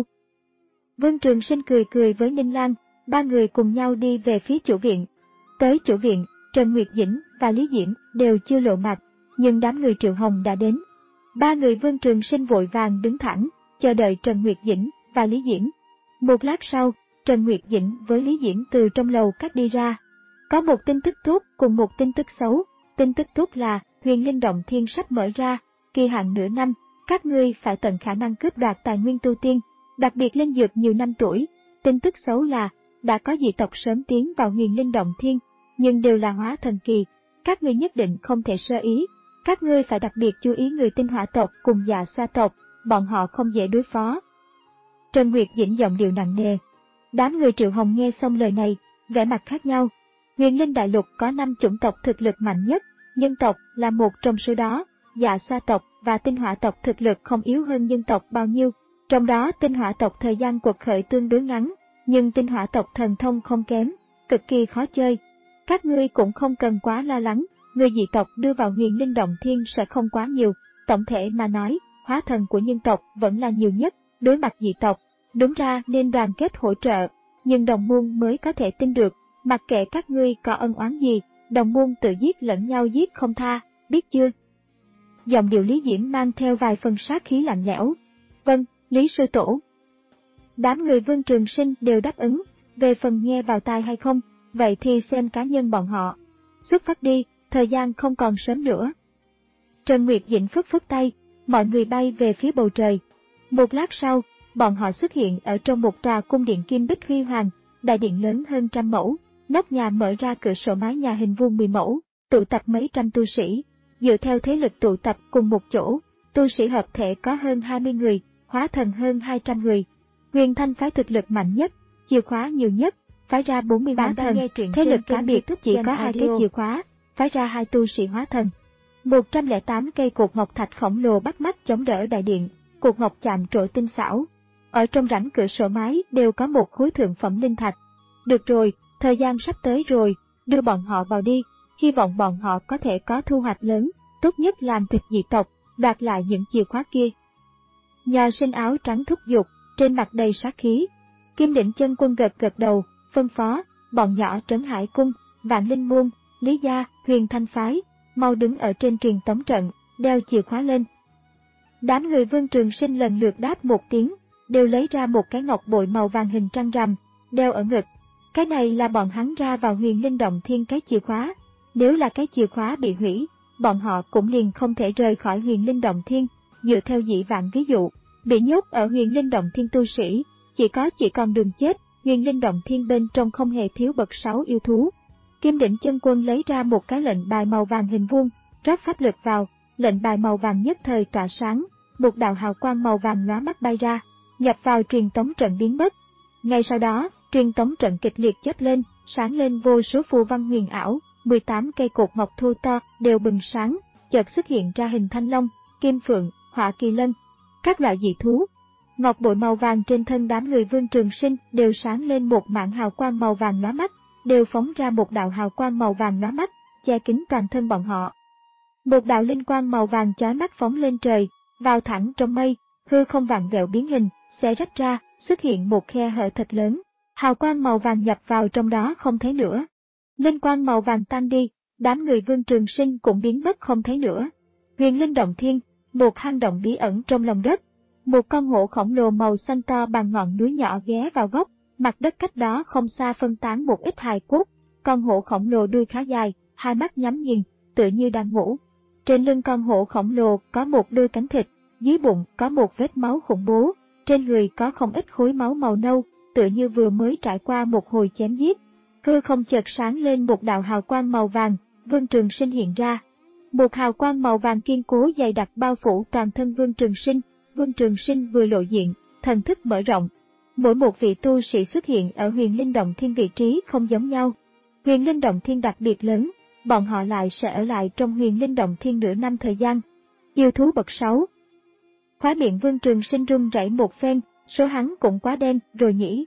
S1: Vương Trường Sinh cười cười với Ninh Lan, ba người cùng nhau đi về phía chủ viện. Tới chủ viện, Trần Nguyệt Dĩnh và Lý Diễm đều chưa lộ mặt, nhưng đám người Triệu Hồng đã đến. Ba người Vương Trường Sinh vội vàng đứng thẳng, chờ đợi Trần Nguyệt Dĩnh và Lý Diễm. Một lát sau, Trần Nguyệt Dĩnh với Lý Diễm từ trong lầu các đi ra. Có một tin tức tốt cùng một tin tức xấu. Tin tức tốt là Huyền Linh Động Thiên sắp mở ra, kỳ hạn nửa năm, các ngươi phải tận khả năng cướp đoạt tài nguyên tu tiên, đặc biệt linh dược nhiều năm tuổi. Tin tức xấu là đã có dị tộc sớm tiến vào Huyền Linh Động Thiên, nhưng đều là hóa thần kỳ, các ngươi nhất định không thể sơ ý. Các ngươi phải đặc biệt chú ý người Tinh Hỏa tộc cùng Dạ Xoa tộc, bọn họ không dễ đối phó. Trần Nguyệt Dĩnh giọng điệu nặng nề. Đám người Triệu Hồng nghe xong lời này, vẻ mặt khác nhau. Huyền Linh Đại Lục có năm chủng tộc thực lực mạnh nhất, nhân tộc là một trong số đó, Dạ Xoa tộc và Tinh Hỏa tộc thực lực không yếu hơn nhân tộc bao nhiêu. Trong đó Tinh Hỏa tộc thời gian quật khởi tương đối ngắn, nhưng Tinh Hỏa tộc thần thông không kém, cực kỳ khó chơi. Các ngươi cũng không cần quá lo lắng, người dị tộc đưa vào Huyền Linh Động Thiên sẽ không quá nhiều. Tổng thể mà nói, hóa thần của nhân tộc vẫn là nhiều nhất, đối mặt dị tộc, đúng ra nên đoàn kết hỗ trợ, nhưng đồng môn mới có thể tin được, mặc kệ các ngươi có ân oán gì, đồng môn tự giết lẫn nhau giết không tha, biết chưa? Giọng điệu Lý Diễm mang theo vài phần sát khí lạnh lẽo. Vâng, Lý sư tổ. Đám người Vương Trường Sinh đều đáp ứng, về phần nghe vào tai hay không, vậy thì xem cá nhân bọn họ. Xuất phát đi, thời gian không còn sớm nữa. Trần Nguyệt Dĩnh phất phất tay, mọi người bay về phía bầu trời. Một lát sau, bọn họ xuất hiện ở trong một tòa cung điện kim bích huy hoàng, đại điện lớn hơn trăm mẫu, nóc nhà mở ra cửa sổ mái nhà hình vuông mười mẫu, tụ tập mấy trăm tu sĩ. Dựa theo thế lực tụ tập cùng một chỗ, tu sĩ hợp thể có hơn hai mươi người, hóa thần hơn hai trăm người. Huyền Thanh phái thực lực mạnh nhất, chìa khóa nhiều nhất, phái ra bốn mươi hóa thần, thế lực cá biệt chỉ có hai cái chìa khóa, phái ra hai tu sĩ hóa thần. một trăm lẻ tám cây cột ngọc thạch khổng lồ bắt mắt chống đỡ đại điện, cột ngọc chạm trổ tinh xảo. Ở trong rãnh cửa sổ mái đều có một khối thượng phẩm linh thạch. Được rồi, thời gian sắp tới rồi, đưa bọn họ vào đi, hy vọng bọn họ có thể có thu hoạch lớn, tốt nhất làm thịt dị tộc, đoạt lại những chìa khóa kia. Nhà sinh áo trắng thúc giục, trên mặt đầy sát khí. Kim Đỉnh Chân Quân gật gật đầu, phân phó, bọn nhỏ Trấn Hải Cung, Vạn Linh Môn, Lý Gia, Huyền Thanh phái, mau đứng ở trên truyền tống trận, đeo chìa khóa lên. Đám người Vương Trường Sinh lần lượt đáp một tiếng, đều lấy ra một cái ngọc bội màu vàng hình trăng rằm, đeo ở ngực. Cái này là bọn hắn ra vào Huyền Linh Động Thiên cái chìa khóa. Nếu là cái chìa khóa bị hủy, bọn họ cũng liền không thể rời khỏi Huyền Linh Động Thiên. Dựa theo dĩ vãng ví dụ, bị nhốt ở Huyền Linh Động Thiên tu sĩ, chỉ có chỉ còn đường chết. Huyền Linh Động Thiên bên trong không hề thiếu bậc sáu yêu thú. Kim Đỉnh Chân Quân lấy ra một cái lệnh bài màu vàng hình vuông, rót pháp lực vào, lệnh bài màu vàng nhất thời tỏa sáng, một đạo hào quang màu vàng lóa mắt bay ra, nhập vào truyền tống trận biến mất. Ngay sau đó, truyền tống trận kịch liệt chớp lên, sáng lên vô số phù văn huyền ảo, mười tám cây cột ngọc thu to đều bừng sáng, chợt xuất hiện ra hình thanh long, kim phượng, hỏa kỳ lân, các loại dị thú. Ngọc bội màu vàng trên thân đám người Vương Trường Sinh đều sáng lên một mảng hào quang màu vàng lóa mắt, đều phóng ra một đạo hào quang màu vàng lóa mắt, che kín toàn thân bọn họ. Một đạo linh quang màu vàng chói mắt phóng lên trời, vào thẳng trong mây, hư không vặn vẹo biến hình, xé rách ra, xuất hiện một khe hở thật lớn. Hào quang màu vàng nhập vào trong đó không thấy nữa. Linh quang màu vàng tan đi, đám người Vương Trường Sinh cũng biến mất không thấy nữa. Huyền Linh Động Thiên, một hang động bí ẩn trong lòng đất. Một con hổ khổng lồ màu xanh to bằng ngọn núi nhỏ ghé vào góc, mặt đất cách đó không xa phân tán một ít hài cốt. Con hổ khổng lồ đuôi khá dài, hai mắt nhắm nghiền, tựa như đang ngủ. Trên lưng con hổ khổng lồ có một đôi cánh thịt, dưới bụng có một vết máu khủng bố, trên người có không ít khối máu màu nâu, tựa như vừa mới trải qua một hồi chém giết. Hư không chợt sáng lên một đạo hào quang màu vàng, Vương Trường Sinh hiện ra. Một hào quang màu vàng kiên cố dày đặc bao phủ toàn thân Vương Trường Sinh. Vương Trường Sinh vừa lộ diện, thần thức mở rộng. Mỗi một vị tu sĩ xuất hiện ở Huyền Linh Động Thiên vị trí không giống nhau. Huyền Linh Động Thiên đặc biệt lớn, bọn họ lại sẽ ở lại trong Huyền Linh Động Thiên nửa năm thời gian. Yêu thú bậc sáu. Khóe miệng Vương Trường Sinh run rẩy một phen, số hắn cũng quá đen rồi nhỉ.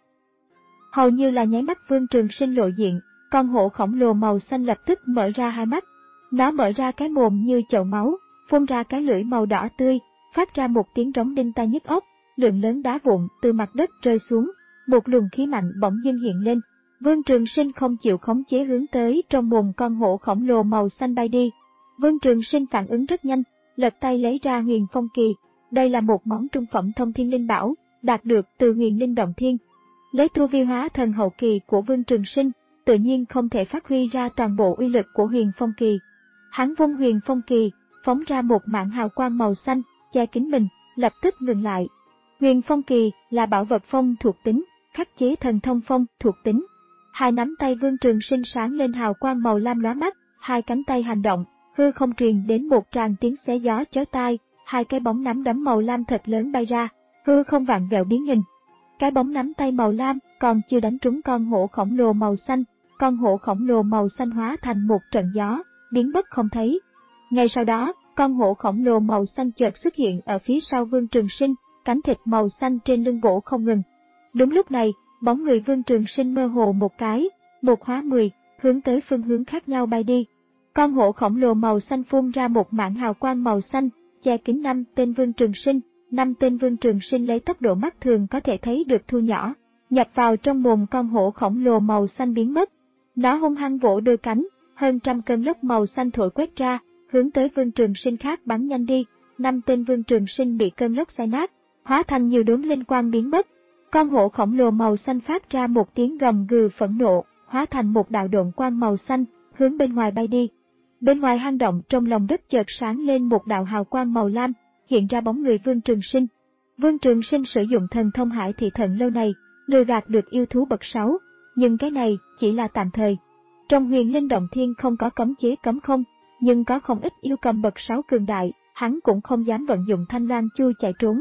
S1: Hầu như là nháy mắt Vương Trường Sinh lộ diện, con hổ khổng lồ màu xanh lập tức mở ra hai mắt. Nó mở ra cái mồm như chậu máu, phun ra cái lưỡi màu đỏ tươi, phát ra một tiếng rống đinh tai nhức óc, lượng lớn đá vụn từ mặt đất rơi xuống, một luồng khí mạnh bỗng dưng hiện lên. Vương Trường Sinh không chịu khống chế hướng tới trong mồm con hổ khổng lồ màu xanh bay đi. Vương Trường Sinh phản ứng rất nhanh, lật tay lấy ra Huyền Phong Kỳ. Đây là một món trung phẩm thông thiên linh bảo, đạt được từ Huyền Linh Động Thiên. Lấy tu vi hóa thần hậu kỳ của Vương Trường Sinh, tự nhiên không thể phát huy ra toàn bộ uy lực của Huyền Phong Kỳ. Hắn vung Huyền Phong Kỳ, phóng ra một mảng hào quang màu xanh, che kín mình, lập tức ngừng lại. Huyền Phong Kỳ là bảo vật phong thuộc tính, khắc chế thần thông phong thuộc tính. Hai nắm tay Vương Trường Sinh sáng lên hào quang màu lam lóa mắt, hai cánh tay hành động, hư không truyền đến một tràng tiếng xé gió chói tai, hai cái bóng nắm đấm màu lam thật lớn bay ra, hư không vặn vẹo biến hình. Cái bóng nắm tay màu lam còn chưa đánh trúng con hổ khổng lồ màu xanh, con hổ khổng lồ màu xanh hóa thành một trận gió, biến mất không thấy. Ngay sau đó, con hổ khổng lồ màu xanh chợt xuất hiện ở phía sau Vương Trường Sinh, cánh thịt màu xanh trên lưng vỗ không ngừng. Đúng lúc này, bóng người Vương Trường Sinh mơ hồ một cái, một hóa mười, hướng tới phương hướng khác nhau bay đi. Con hổ khổng lồ màu xanh phun ra một mảng hào quang màu xanh, che kín năm tên Vương Trường Sinh. Năm tên Vương Trường Sinh lấy tốc độ mắt thường có thể thấy được thu nhỏ, nhập vào trong mồm con hổ khổng lồ màu xanh biến mất. Nó hung hăng vỗ đôi cánh, hơn trăm cơn lốc màu xanh thổi quét ra, hướng tới Vương Trường Sinh khác bắn nhanh đi. Năm tên Vương Trường Sinh bị cơn lốc xé nát, hóa thành nhiều đốm linh quang biến mất. Con hổ khổng lồ màu xanh phát ra một tiếng gầm gừ phẫn nộ, hóa thành một đạo độn quang màu xanh, hướng bên ngoài bay đi. Bên ngoài hang động trong lòng đất chợt sáng lên một đạo hào quang màu lam, hiện ra bóng người Vương Trường Sinh. Vương Trường Sinh sử dụng thần thông Hải Thị Thần lâu này, lừa gạt được yêu thú bậc sáu, nhưng cái này chỉ là tạm thời. Trong Huyền Linh Động Thiên không có cấm chế cấm không, nhưng có không ít yêu cầm bậc sáu cường đại, hắn cũng không dám vận dụng Thanh Loan Chu chạy trốn.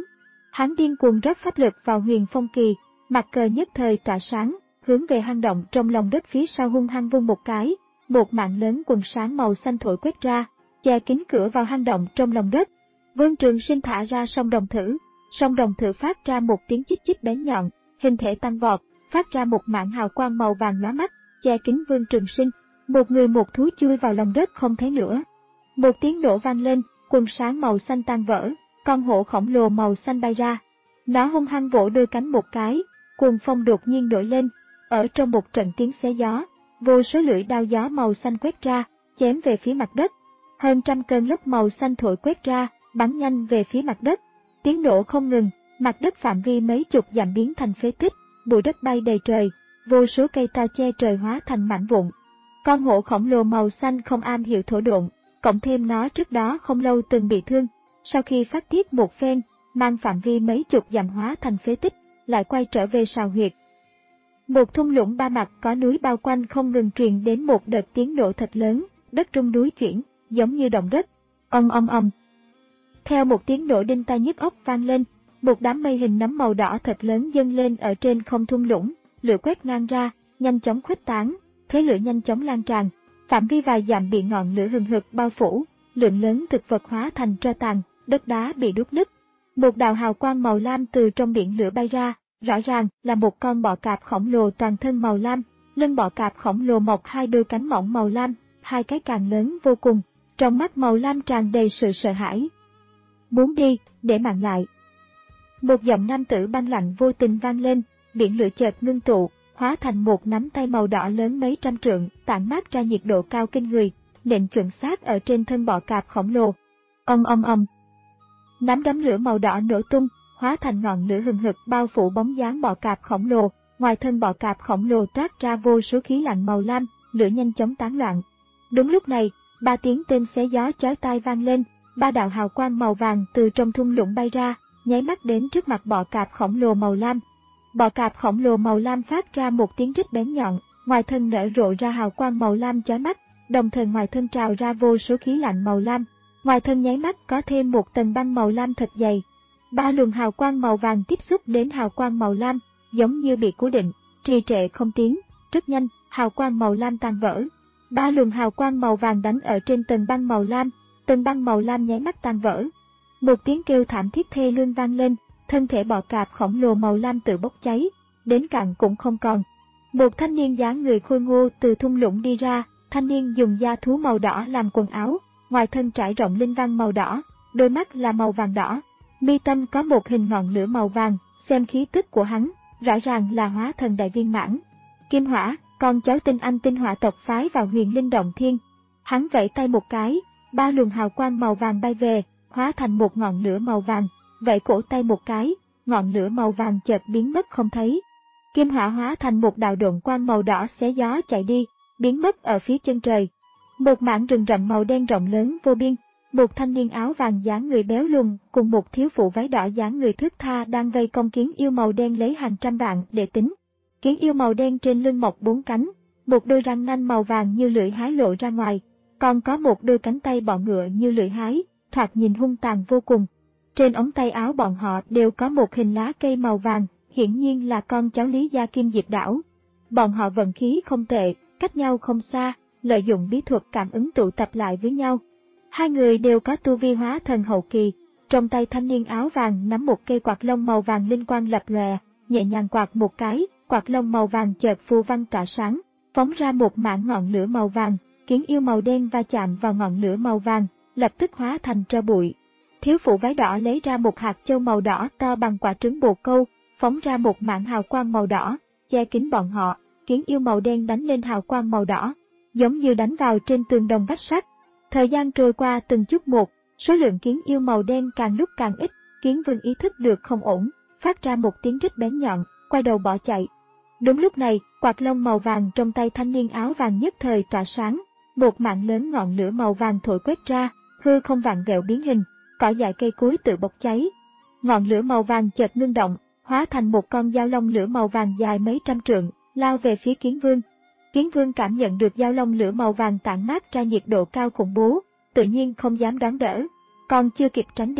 S1: Hắn điên cuồng rót pháp lực vào Huyền Phong Kỳ, mặt cờ nhất thời tỏa sáng, hướng về hang động trong lòng đất phía sau hung hăng vung một cái, một mạng lớn quần sáng màu xanh thổi quét ra, che kín cửa vào hang động trong lòng đất. Vương Trường Sinh thả ra song đồng thử, song đồng thử phát ra một tiếng chích chích bén nhọn, hình thể tăng vọt, phát ra một mảng hào quang màu vàng lóa mắt, che kín Vương Trường Sinh. Một người một thú chui vào lòng đất không thấy nữa. Một tiếng nổ vang lên, quần sáng màu xanh tan vỡ, con hổ khổng lồ màu xanh bay ra. Nó hung hăng vỗ đôi cánh một cái, cuồng phong đột nhiên nổi lên, ở trong một trận tiếng xé gió, vô số lưỡi đao gió màu xanh quét ra, chém về phía mặt đất. Hơn trăm cơn lốc màu xanh thổi quét ra, bắn nhanh về phía mặt đất. Tiếng nổ không ngừng, mặt đất phạm vi mấy chục dặm biến thành phế tích, bụi đất bay đầy trời, vô số cây to che trời hóa thành mảnh vụn. Con hổ khổng lồ màu xanh không am hiểu thổ độn, cộng thêm nó trước đó không lâu từng bị thương, sau khi phát tiết một phen, mang phạm vi mấy chục dặm hóa thành phế tích, lại quay trở về sào huyệt. Một thung lũng ba mặt có núi bao quanh không ngừng truyền đến một đợt tiếng nổ thật lớn, đất rung núi chuyển, giống như động đất. Ong ong ong. Theo một tiếng nổ đinh tai nhức óc vang lên, một đám mây hình nấm màu đỏ thật lớn dâng lên ở trên không thung lũng, lửa quét ngang ra, nhanh chóng khuếch tán, thế lửa nhanh chóng lan tràn, phạm vi vài dặm bị ngọn lửa hừng hực bao phủ, lượng lớn thực vật hóa thành tro tàn, đất đá bị đốt nứt. Một đạo hào quang màu lam từ trong biển lửa bay ra, rõ ràng là một con bọ cạp khổng lồ toàn thân màu lam, lưng bọ cạp khổng lồ mọc hai đôi cánh mỏng màu lam, hai cái càng lớn vô cùng, trong mắt màu lam tràn đầy sự sợ hãi. Muốn đi, để mạng lại. Một giọng nam tử băng lạnh vô tình vang lên, biển lửa chợt ngưng tụ, hóa thành một nắm tay màu đỏ lớn mấy trăm trượng, tản mát ra nhiệt độ cao kinh người, nện chuẩn xác ở trên thân bọ cạp khổng lồ. Ong ong ong. Nắm đấm lửa màu đỏ nổ tung, hóa thành ngọn lửa hừng hực bao phủ bóng dáng bọ cạp khổng lồ, ngoài thân bọ cạp khổng lồ toát ra vô số khí lạnh màu lam, lửa nhanh chóng tán loạn. Đúng lúc này, ba tiếng tên xé gió chói tai vang lên, ba đạo hào quang màu vàng từ trong thung lũng bay ra, nháy mắt đến trước mặt bọ cạp khổng lồ màu lam. Bọ cạp khổng lồ màu lam phát ra một tiếng rít bén nhọn, ngoài thân nở rộ ra hào quang màu lam chói mắt, đồng thời ngoài thân trào ra vô số khí lạnh màu lam, ngoài thân nháy mắt có thêm một tầng băng màu lam thật dày. Ba luồng hào quang màu vàng tiếp xúc đến hào quang màu lam, giống như bị cố định, trì trệ không tiến, rất nhanh, hào quang màu lam tan vỡ. Ba luồng hào quang màu vàng đánh ở trên tầng băng màu lam, tầng băng màu lam nháy mắt tan vỡ. Một tiếng kêu thảm thiết thê lương vang lên, thân thể bọ cạp khổng lồ màu lam tự bốc cháy, đến cạn cũng không còn. Một thanh niên dáng người khôi ngô từ thung lũng đi ra, thanh niên dùng da thú màu đỏ làm quần áo, ngoài thân trải rộng linh văn màu đỏ, đôi mắt là màu vàng đỏ, mi tâm có một hình ngọn lửa màu vàng, xem khí tức của hắn, rõ ràng là hóa thần đại viên mãn. Kim Hỏa, con cháu tinh anh tinh hỏa tộc phái vào Huyền Linh Động Thiên. Hắn vẫy tay một cái, ba luồng hào quang màu vàng bay về, hóa thành một ngọn lửa màu vàng, vẫy cổ tay một cái, ngọn lửa màu vàng chợt biến mất không thấy. Kim Hỏa hóa thành một đạo độn quang màu đỏ xé gió chạy đi, biến mất ở phía chân trời. Một mảng rừng rậm màu đen rộng lớn vô biên, một thanh niên áo vàng dáng người béo lùn cùng một thiếu phụ váy đỏ dáng người thướt tha đang vây công kiến yêu màu đen lấy hàng trăm vạn để tính. Kiến yêu màu đen trên lưng mọc bốn cánh, một đôi răng nanh màu vàng như lưỡi hái lộ ra ngoài, còn có một đôi cánh tay bọ ngựa như lưỡi hái, thoạt nhìn hung tàn vô cùng. Trên ống tay áo bọn họ đều có một hình lá cây màu vàng, hiển nhiên là con cháu Lý gia Kim Diệp Đảo. Bọn họ vận khí không tệ, cách nhau không xa, lợi dụng bí thuật cảm ứng tụ tập lại với nhau. Hai người đều có tu vi hóa thần hậu kỳ, trong tay thanh niên áo vàng nắm một cây quạt lông màu vàng linh quang lập lòe, nhẹ nhàng quạt một cái, quạt lông màu vàng chợt phù văn tỏa sáng, phóng ra một mảng ngọn lửa màu vàng, kiến yêu màu đen va chạm vào ngọn lửa màu vàng, lập tức hóa thành tro bụi. Thiếu phụ váy đỏ lấy ra một hạt châu màu đỏ to bằng quả trứng bồ câu, phóng ra một mảng hào quang màu đỏ, che kín bọn họ, kiến yêu màu đen đánh lên hào quang màu đỏ, giống như đánh vào trên tường đồng vách sắt. Thời gian trôi qua từng chút một, số lượng kiến yêu màu đen càng lúc càng ít, Kiến Vương ý thức được không ổn, phát ra một tiếng rít bén nhọn, quay đầu bỏ chạy. Đúng lúc này, quạt lông màu vàng trong tay thanh niên áo vàng nhất thời tỏa sáng, một mạng lớn ngọn lửa màu vàng thổi quét ra, hư không vặn vẹo biến hình, cỏ dại cây cối tự bốc cháy. Ngọn lửa màu vàng chợt ngưng động, hóa thành một con dao long lửa màu vàng dài mấy trăm trượng, lao về phía Kiến Vương. Kiến Vương cảm nhận được dao long lửa màu vàng tản mát ra nhiệt độ cao khủng bố, tự nhiên không dám đón đỡ. Còn chưa kịp tránh đi,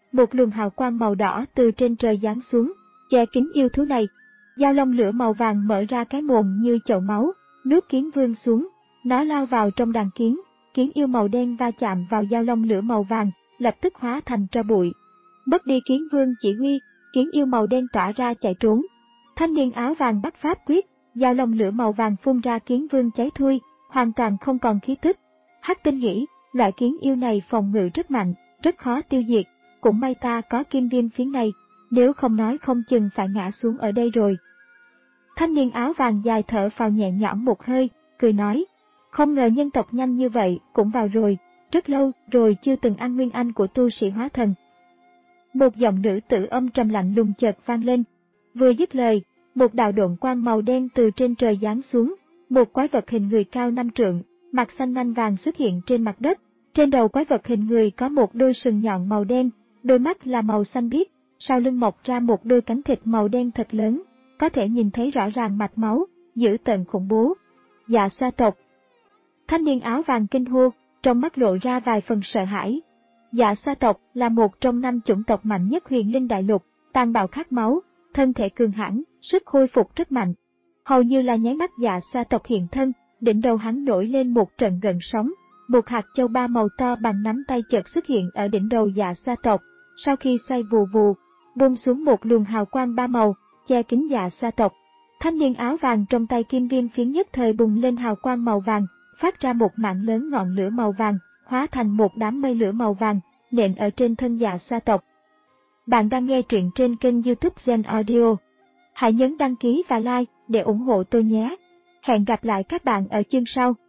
S1: một luồng hào quang màu đỏ từ trên trời giáng xuống, che kín yêu thú này. Dao long lửa màu vàng mở ra cái mồm như chậu máu, nuốt kiến vương xuống. Nó lao vào trong đàn kiến, kiến yêu màu đen va chạm vào dao long lửa màu vàng, lập tức hóa thành tro bụi. Mất đi kiến vương chỉ huy, kiến yêu màu đen tỏa ra chạy trốn. Thanh niên áo vàng bắt pháp quyết, dao long lửa màu vàng phun ra kiến vương cháy thui, hoàn toàn không còn khí tức. Hắc Tinh nghĩ, loại kiến yêu này phòng ngự rất mạnh, rất khó tiêu diệt, cũng may ta có kim viêm phiến này, nếu không nói không chừng phải ngã xuống ở đây rồi. Thanh niên áo vàng dài thở phào nhẹ nhõm một hơi, cười nói, không ngờ nhân tộc nhanh như vậy cũng vào rồi, rất lâu rồi chưa từng ăn nguyên anh của tu sĩ hóa thần. Một giọng nữ tử âm trầm lạnh lùng chợt vang lên. Vừa dứt lời, một đạo độn quang màu đen từ trên trời giáng xuống, một quái vật hình người cao năm trượng, mặt xanh nanh vàng xuất hiện trên mặt đất. Trên đầu quái vật hình người có một đôi sừng nhọn màu đen, đôi mắt là màu xanh biếc, sau lưng mọc ra một đôi cánh thịt màu đen thật lớn, có thể nhìn thấy rõ ràng mạch máu, dữ tợn khủng bố. Dạ Xoa tộc. Thanh niên áo vàng kinh hô, trong mắt lộ ra vài phần sợ hãi. Dạ Xoa tộc là một trong năm chủng tộc mạnh nhất Huyền Linh Đại Lục, tàn bạo khát máu, thân thể cường hãn, sức khôi phục rất mạnh. Hầu như là nháy mắt Dạ Xoa tộc hiện thân, đỉnh đầu hắn nổi lên một trận gợn sóng, một hạt châu ba màu to bằng nắm tay chợt xuất hiện ở đỉnh đầu Dạ Xoa tộc, sau khi xoay vù vù, buông xuống một luồng hào quang ba màu, che kín Dạ Xoa tộc. Thanh niên áo vàng trong tay kim viêm phiến nhất thời bùng lên hào quang màu vàng, phát ra một mạng lớn ngọn lửa màu vàng, hóa thành một đám mây lửa màu vàng, nện ở trên thân Dạ Xoa tộc. Bạn đang nghe truyện trên kênh YouTube Gen Audio. Hãy nhấn đăng ký và like để ủng hộ tôi nhé. Hẹn gặp lại các bạn ở chương sau.